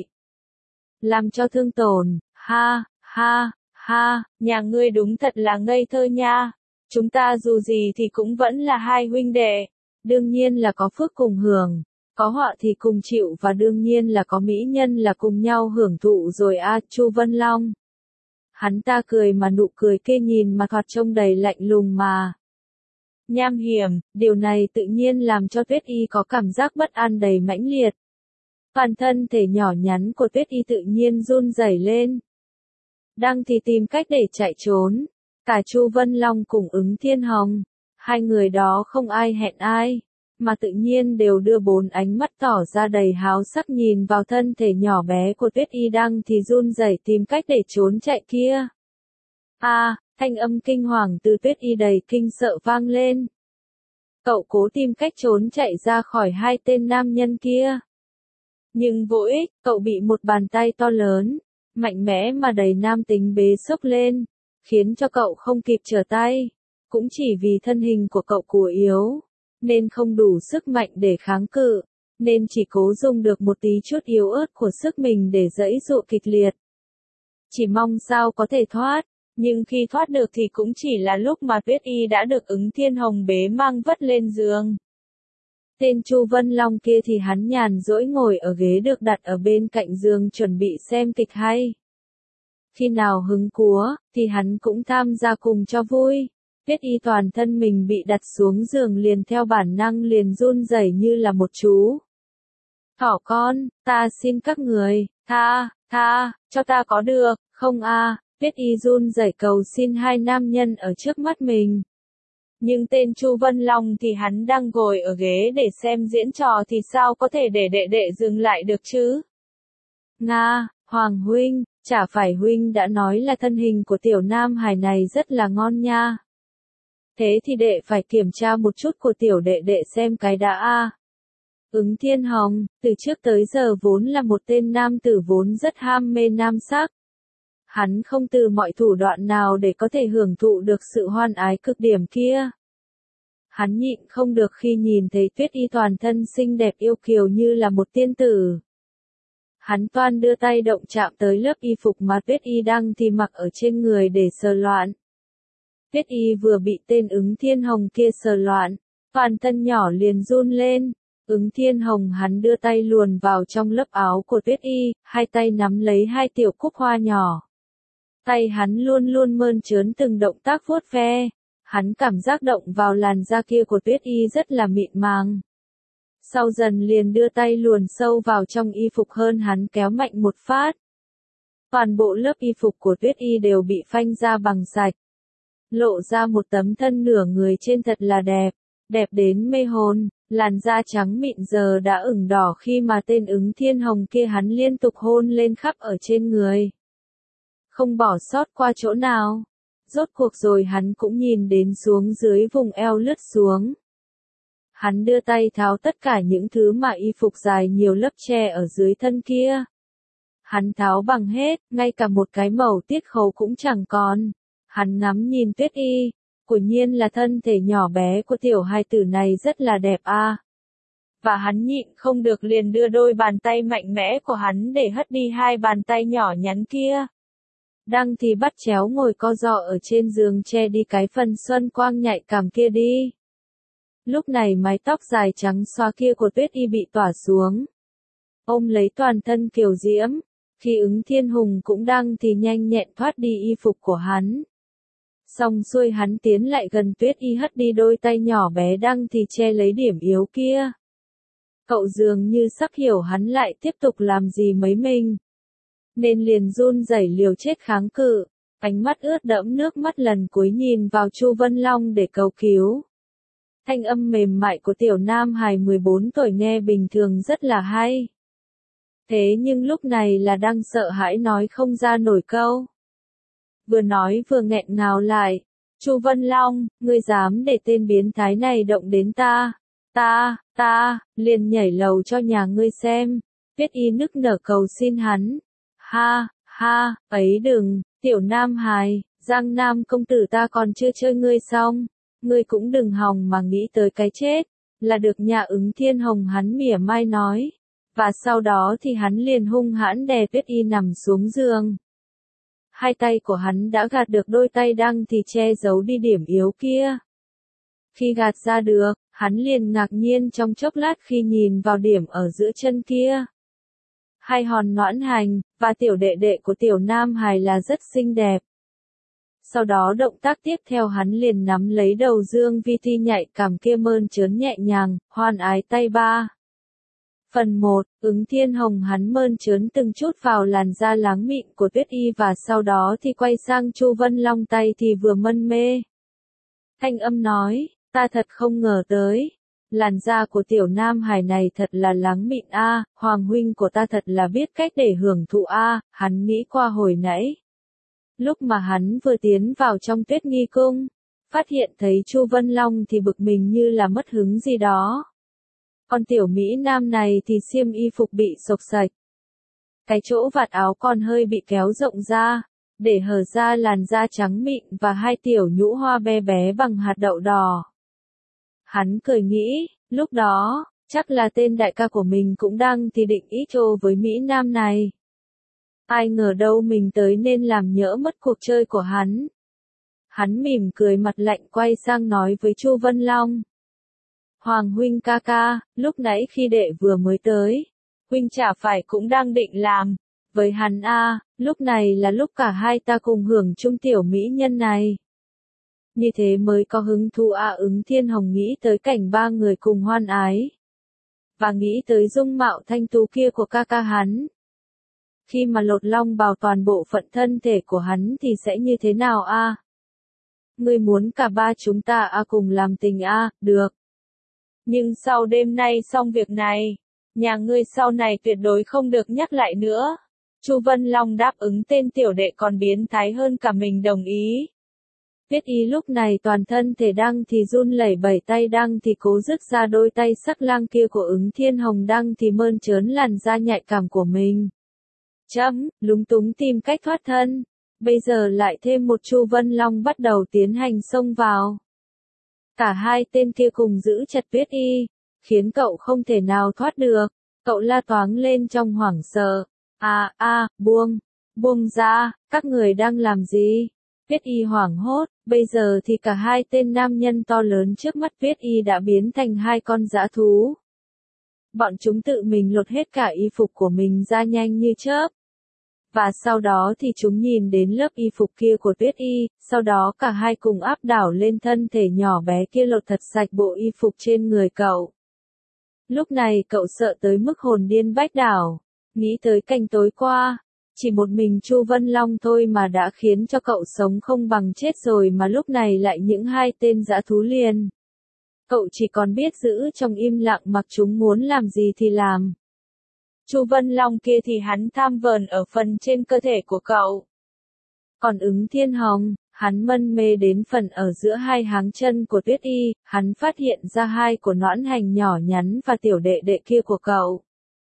làm cho thương tổn, ha, ha, ha, nhà ngươi đúng thật là ngây thơ nha, chúng ta dù gì thì cũng vẫn là hai huynh đệ, đương nhiên là có phước cùng hưởng, có họa thì cùng chịu và đương nhiên là có mỹ nhân là cùng nhau hưởng thụ rồi à, Chu Vân Long. Hắn ta cười mà nụ cười kia nhìn mà thoạt trông đầy lạnh lùng mà nham hiểm, điều này tự nhiên làm cho Tuyết Y có cảm giác bất an đầy mãnh liệt. Toàn thân thể nhỏ nhắn của Tuyết Y tự nhiên run rẩy lên. Đang thì tìm cách để chạy trốn, cả Chu Vân Long cùng Ứng Thiên Hồng, hai người đó không ai hẹn ai, mà tự nhiên đều đưa bốn ánh mắt tỏ ra đầy háo sắc nhìn vào thân thể nhỏ bé của Tuyết Y đang thì run rẩy tìm cách để trốn chạy kia. A, à, thanh âm kinh hoàng từ Tuyết Y đầy kinh sợ vang lên. Cậu cố tìm cách trốn chạy ra khỏi hai tên nam nhân kia. Nhưng vô ích, cậu bị một bàn tay to lớn, mạnh mẽ mà đầy nam tính bế xốc lên, khiến cho cậu không kịp trở tay. Cũng chỉ vì thân hình của cậu của yếu, nên không đủ sức mạnh để kháng cự, nên chỉ cố dùng được một tí chút yếu ớt của sức mình để giãy giụa kịch liệt. Chỉ mong sao có thể thoát, nhưng khi thoát được thì cũng chỉ là lúc mà Tuyết Y đã được Ứng Thiên Hồng bế mang vất lên giường. Tên Chu Vân Long kia thì hắn nhàn rỗi ngồi ở ghế được đặt ở bên cạnh giường chuẩn bị xem kịch hay. Khi nào hứng cúa, thì hắn cũng tham gia cùng cho vui. Tuyết Y toàn thân mình bị đặt xuống giường liền theo bản năng liền run rẩy như là một chú thỏ con, ta xin các người, tha, tha, cho ta có được, không a? À, Tuyết Y run rẩy cầu xin hai nam nhân ở trước mắt mình. Nhưng tên Chu Vân Long thì hắn đang ngồi ở ghế để xem diễn trò thì sao có thể để đệ đệ dừng lại được chứ? Nga, Hoàng huynh, chả phải huynh đã nói là thân hình của tiểu nam hài này rất là ngon nha. Thế thì đệ phải kiểm tra một chút của tiểu đệ đệ xem cái đã a. À. Ứng Thiên Hồng, từ trước tới giờ vốn là một tên nam tử vốn rất ham mê nam sắc. Hắn không từ mọi thủ đoạn nào để có thể hưởng thụ được sự hoan ái cực điểm kia. Hắn nhịn không được khi nhìn thấy Tuyết Y toàn thân xinh đẹp yêu kiều như là một tiên tử. Hắn toan đưa tay động chạm tới lớp y phục mà Tuyết Y đang thì mặc ở trên người để sờ loạn. Tuyết Y vừa bị tên Ứng Thiên Hồng kia sờ loạn, toàn thân nhỏ liền run lên. Ứng Thiên Hồng hắn đưa tay luồn vào trong lớp áo của Tuyết Y, hai tay nắm lấy hai tiểu cúc hoa nhỏ. Tay hắn luôn luôn mơn trớn từng động tác vuốt ve, hắn cảm giác động vào làn da kia của Tuyết Y rất là mịn màng. Sau dần liền đưa tay luồn sâu vào trong y phục hơn hắn kéo mạnh một phát. Toàn bộ lớp y phục của Tuyết Y đều bị phanh ra bằng sạch. Lộ ra một tấm thân nửa người trên thật là đẹp, đẹp đến mê hồn, làn da trắng mịn giờ đã ửng đỏ khi mà tên Ứng Thiên Hồng kia hắn liên tục hôn lên khắp ở trên người. Không bỏ sót qua chỗ nào. Rốt cuộc rồi hắn cũng nhìn đến xuống dưới vùng eo lướt xuống. Hắn đưa tay tháo tất cả những thứ mà y phục dài nhiều lớp che ở dưới thân kia. Hắn tháo bằng hết, ngay cả một cái mẩu tiết khấu cũng chẳng còn. Hắn ngắm nhìn Tuyết Y, quả nhiên là thân thể nhỏ bé của tiểu hài tử này rất là đẹp a. À. Và hắn nhịn không được liền đưa đôi bàn tay mạnh mẽ của hắn để hất đi hai bàn tay nhỏ nhắn kia. Đang thì bắt chéo ngồi co ro ở trên giường che đi cái phần xuân quang nhạy cảm kia đi. Lúc này mái tóc dài trắng xóa kia của Tuyết Y bị tỏa xuống. Ôm lấy toàn thân kiều diễm, khi Ứng Thiên Hùng cũng đang thì nhanh nhẹn thoát đi y phục của hắn. Xong xuôi hắn tiến lại gần Tuyết Y hất đi đôi tay nhỏ bé đang thì che lấy điểm yếu kia. Cậu dường như sắp hiểu hắn lại tiếp tục làm gì mấy mình. Nên liền run rẩy liều chết kháng cự. Ánh mắt ướt đẫm nước mắt lần cuối nhìn vào Chu Vân Long để cầu cứu. Thanh âm mềm mại của tiểu nam hài mười bốn tuổi nghe bình thường rất là hay. Thế nhưng lúc này là đang sợ hãi nói không ra nổi câu. Vừa nói vừa nghẹn ngào lại. Chu Vân Long, ngươi dám để tên biến thái này động đến ta. Ta, ta, liền nhảy lầu cho nhà ngươi xem. Tuyết Y nức nở cầu xin hắn. Ha, ha, ấy đừng, tiểu nam hài, Giang Nam công tử ta còn chưa chơi ngươi xong. Ngươi cũng đừng hòng mà nghĩ tới cái chết. Là được nhà Ứng Thiên Hồng hắn mỉa mai nói. Và sau đó thì hắn liền hung hãn đè Tuyết Y nằm xuống giường. Hai tay của hắn đã gạt được đôi tay đang thì che giấu đi điểm yếu kia. Khi gạt ra được, hắn liền ngạc nhiên trong chốc lát khi nhìn vào điểm ở giữa chân kia. Hai hòn noãn hành, và tiểu đệ đệ của tiểu nam hài là rất xinh đẹp. Sau đó động tác tiếp theo hắn liền nắm lấy đầu Dương Vi Thi nhạy cảm kia mơn trớn nhẹ nhàng, hoan ái tay ba. Phần một, Ứng Thiên Hồng hắn mơn trớn từng chút vào làn da láng mịn của Tuyết Y và sau đó thì quay sang Chu Vân Long tay thì vừa mân mê. Thanh âm nói, ta thật không ngờ tới. Làn da của tiểu nam hài này thật là láng mịn a, Hoàng huynh của ta thật là biết cách để hưởng thụ a, hắn nghĩ qua hồi nãy. Lúc mà hắn vừa tiến vào trong Tuyết Nghi cung, phát hiện thấy Chu Vân Long thì bực mình như là mất hứng gì đó. Còn tiểu Mỹ Nam này thì xiêm y phục bị xộc sạch. Cái chỗ vạt áo còn hơi bị kéo rộng ra, để hở ra làn da trắng mịn và hai tiểu nhũ hoa bé bé bằng hạt đậu đỏ. Hắn cười nghĩ, lúc đó, chắc là tên đại ca của mình cũng đang thì định ý trô với Mỹ Nam này. Ai ngờ đâu mình tới nên làm nhỡ mất cuộc chơi của hắn. Hắn mỉm cười mặt lạnh quay sang nói với Chu Vân Long. Hoàng huynh ca ca, lúc nãy khi đệ vừa mới tới, huynh chả phải cũng đang định làm, với hắn a, lúc này là lúc cả hai ta cùng hưởng chung tiểu mỹ nhân này. Như thế mới có hứng thú a. Ứng Thiên Hồng nghĩ tới cảnh ba người cùng hoan ái. Và nghĩ tới dung mạo thanh tú kia của ca ca hắn. Khi mà lột long bào toàn bộ phận thân thể của hắn thì sẽ như thế nào a? Ngươi muốn cả ba chúng ta a cùng làm tình a, được. Nhưng sau đêm nay xong việc này, nhà ngươi sau này tuyệt đối không được nhắc lại nữa. Chu Vân Long đáp ứng tên tiểu đệ còn biến thái hơn cả mình đồng ý. Tuyết Y lúc này toàn thân thể đang thì run lẩy bẩy tay đang thì cố dứt ra đôi tay sắc lang kia của Ứng Thiên Hồng đang thì mơn trớn làn da nhạy cảm của mình. Chấm, lúng túng tìm cách thoát thân. Bây giờ lại thêm một Chu Vân Long bắt đầu tiến hành xông vào. Cả hai tên kia cùng giữ chặt Tuyết Y, khiến cậu không thể nào thoát được. Cậu la toáng lên trong hoảng sợ. À, à, buông, buông ra, các người đang làm gì? Tuyết Y hoảng hốt, bây giờ thì cả hai tên nam nhân to lớn trước mắt Tuyết Y đã biến thành hai con dã thú. Bọn chúng tự mình lột hết cả y phục của mình ra nhanh như chớp. Và sau đó thì chúng nhìn đến lớp y phục kia của Tuyết Y, sau đó cả hai cùng áp đảo lên thân thể nhỏ bé kia lột thật sạch bộ y phục trên người cậu. Lúc này cậu sợ tới mức hồn điên bách đảo, nghĩ tới cảnh tối qua, chỉ một mình Chu Vân Long thôi mà đã khiến cho cậu sống không bằng chết rồi mà lúc này lại những hai tên dã thú liền. Cậu chỉ còn biết giữ trong im lặng mặc chúng muốn làm gì thì làm. Chu Vân Long kia thì hắn tham vờn ở phần trên cơ thể của cậu. Còn Ứng Thiên Hồng, hắn mân mê đến phần ở giữa hai háng chân của Tuyết Y, hắn phát hiện ra hai của noãn hành nhỏ nhắn và tiểu đệ đệ kia của cậu.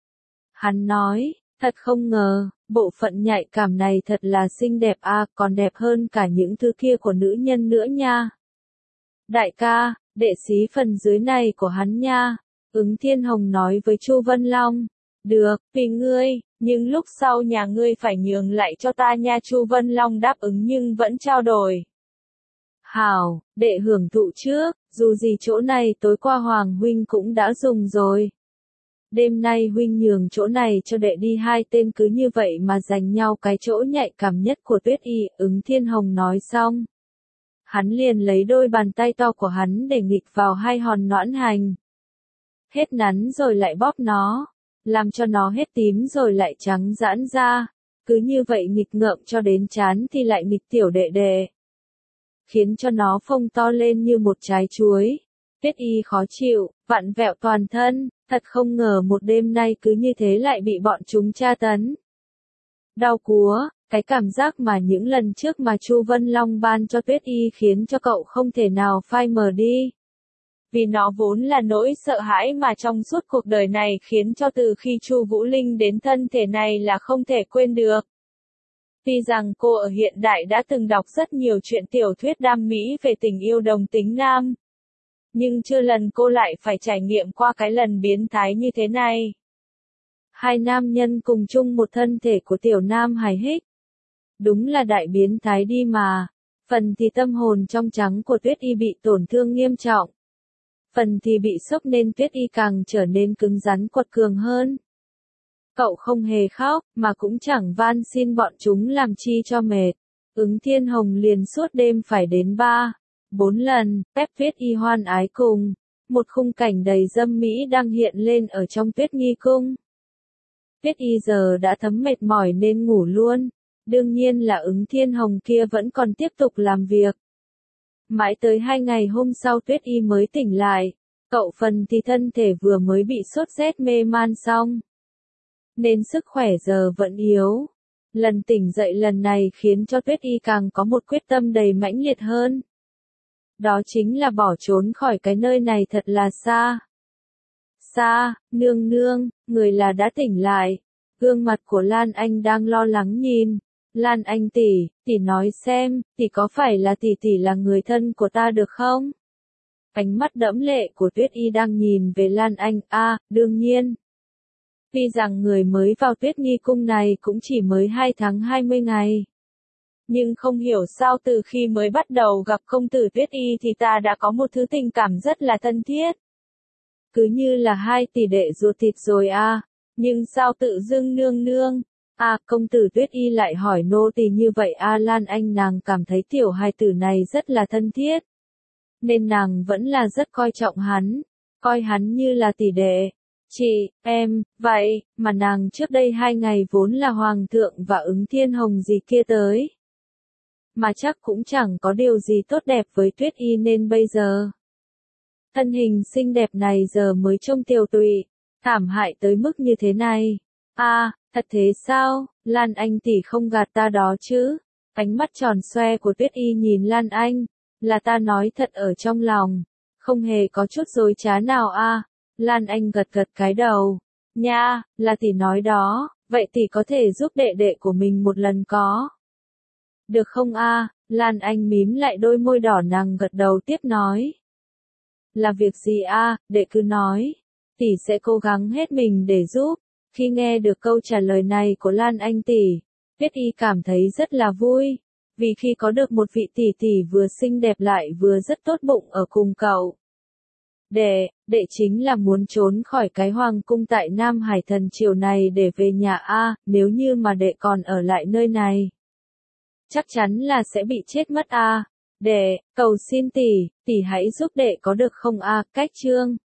Hắn nói, thật không ngờ, bộ phận nhạy cảm này thật là xinh đẹp a, còn đẹp hơn cả những thứ kia của nữ nhân nữa nha. Đại ca, đệ xí phần dưới này của hắn nha, Ứng Thiên Hồng nói với Chu Vân Long. Được, vì ngươi, nhưng lúc sau nhà ngươi phải nhường lại cho ta nha. Chu Vân Long đáp ứng nhưng vẫn trao đổi. Hảo, đệ hưởng thụ trước, dù gì chỗ này tối qua Hoàng huynh cũng đã dùng rồi. Đêm nay huynh nhường chỗ này cho đệ đi. Hai tên cứ như vậy mà giành nhau cái chỗ nhạy cảm nhất của Tuyết Y. Ứng Thiên Hồng nói xong, hắn liền lấy đôi bàn tay to của hắn để nghịch vào hai hòn noãn hành. Hết nắn rồi lại bóp nó, làm cho nó hết tím rồi lại trắng giãn ra. cứ như vậy nghịch ngợm cho đến chán thì lại nghịch tiểu đệ đệ. Khiến cho nó phồng to lên như một trái chuối. Tuyết Y khó chịu, vặn vẹo toàn thân, thật không ngờ một đêm nay cứ như thế lại bị bọn chúng tra tấn. Đau cúa, cái cảm giác mà những lần trước mà Chu Vân Long ban cho Tuyết Y khiến cho cậu không thể nào phai mờ đi. Vì nó vốn là nỗi sợ hãi mà trong suốt cuộc đời này khiến cho từ khi Chu Vũ Linh đến thân thể này là không thể quên được. Tuy rằng cô ở hiện đại đã từng đọc rất nhiều truyện tiểu thuyết đam mỹ về tình yêu đồng tính nam. Nhưng chưa lần cô lại phải trải nghiệm qua cái lần biến thái như thế này. Hai nam nhân cùng chung một thân thể của tiểu nam hài hích. Đúng là đại biến thái đi mà. Phần thì tâm hồn trong trắng của Tuyết Y bị tổn thương nghiêm trọng. Phần thì bị sốc nên Tuyết Y càng trở nên cứng rắn quật cường hơn. Cậu không hề khóc, mà cũng chẳng van xin bọn chúng làm chi cho mệt. Ứng Thiên Hồng liền suốt đêm phải đến ba, bốn lần, phép Tuyết Y hoan ái cùng. Một khung cảnh đầy dâm mỹ đang hiện lên ở trong Tuyết Nghi Cung. Tuyết Y giờ đã thấm mệt mỏi nên ngủ luôn. Đương nhiên là Ứng Thiên Hồng kia vẫn còn tiếp tục làm việc. Mãi tới hai ngày hôm sau Tuyết Y mới tỉnh lại. Cậu phần thì thân thể vừa mới bị sốt rét mê man xong. Nên sức khỏe giờ vẫn yếu. Lần tỉnh dậy lần này khiến cho Tuyết Y càng có một quyết tâm đầy mãnh liệt hơn. Đó chính là bỏ trốn khỏi cái nơi này thật là xa. Xa, nương nương, người là đã tỉnh lại. Gương mặt của Lan Anh đang lo lắng nhìn. Lan Anh tỷ, tỷ nói xem, tỷ có phải là tỷ tỷ là người thân của ta được không? Ánh mắt đẫm lệ của Tuyết Y đang nhìn về Lan Anh, a, à, đương nhiên. Tuy rằng người mới vào Tuyết Nghi Cung này cũng chỉ mới hai tháng hai mươi ngày. Nhưng không hiểu sao từ khi mới bắt đầu gặp công tử Tuyết Y thì ta đã có một thứ tình cảm rất là thân thiết. Cứ như là hai tỷ đệ ruột thịt rồi a, à. Nhưng sao tự dưng nương nương? À, công tử Tuyết Y lại hỏi nô tỳ như vậy a à, Lan Anh nàng cảm thấy tiểu hài tử này rất là thân thiết. Nên nàng vẫn là rất coi trọng hắn, coi hắn như là tỷ đệ. Chị, em, vậy, mà nàng trước đây hai ngày vốn là Hoàng thượng và Ứng Thiên Hồng gì kia tới. Mà chắc cũng chẳng có điều gì tốt đẹp với Tuyết Y nên bây giờ. Thân hình xinh đẹp này giờ mới trông tiều tụy, thảm hại tới mức như thế này. À, thật thế sao, Lan Anh tỷ không gạt ta đó chứ. Ánh mắt tròn xoe của Tuyết Y nhìn Lan Anh, là ta nói thật ở trong lòng, không hề có chút dối trá nào a. À. Lan Anh gật gật cái đầu. Nha, là tỷ nói đó, vậy tỷ có thể giúp đệ đệ của mình một lần có. Được không a? À? Lan Anh mím lại đôi môi đỏ nàng gật đầu tiếp nói. Là việc gì a? À? Đệ cứ nói. Tỷ sẽ cố gắng hết mình để giúp. Khi nghe được câu trả lời này của Lan Anh tỷ, Tuyết Y cảm thấy rất là vui. Vì khi có được một vị tỷ tỷ vừa xinh đẹp lại vừa rất tốt bụng ở cùng cậu. Đệ, đệ chính là muốn trốn khỏi cái hoàng cung tại Nam Hải Thần Triều này để về nhà a, nếu như mà đệ còn ở lại nơi này. Chắc chắn là sẽ bị chết mất a. Đệ, cầu xin tỷ, tỷ hãy giúp đệ có được không a, cách chương.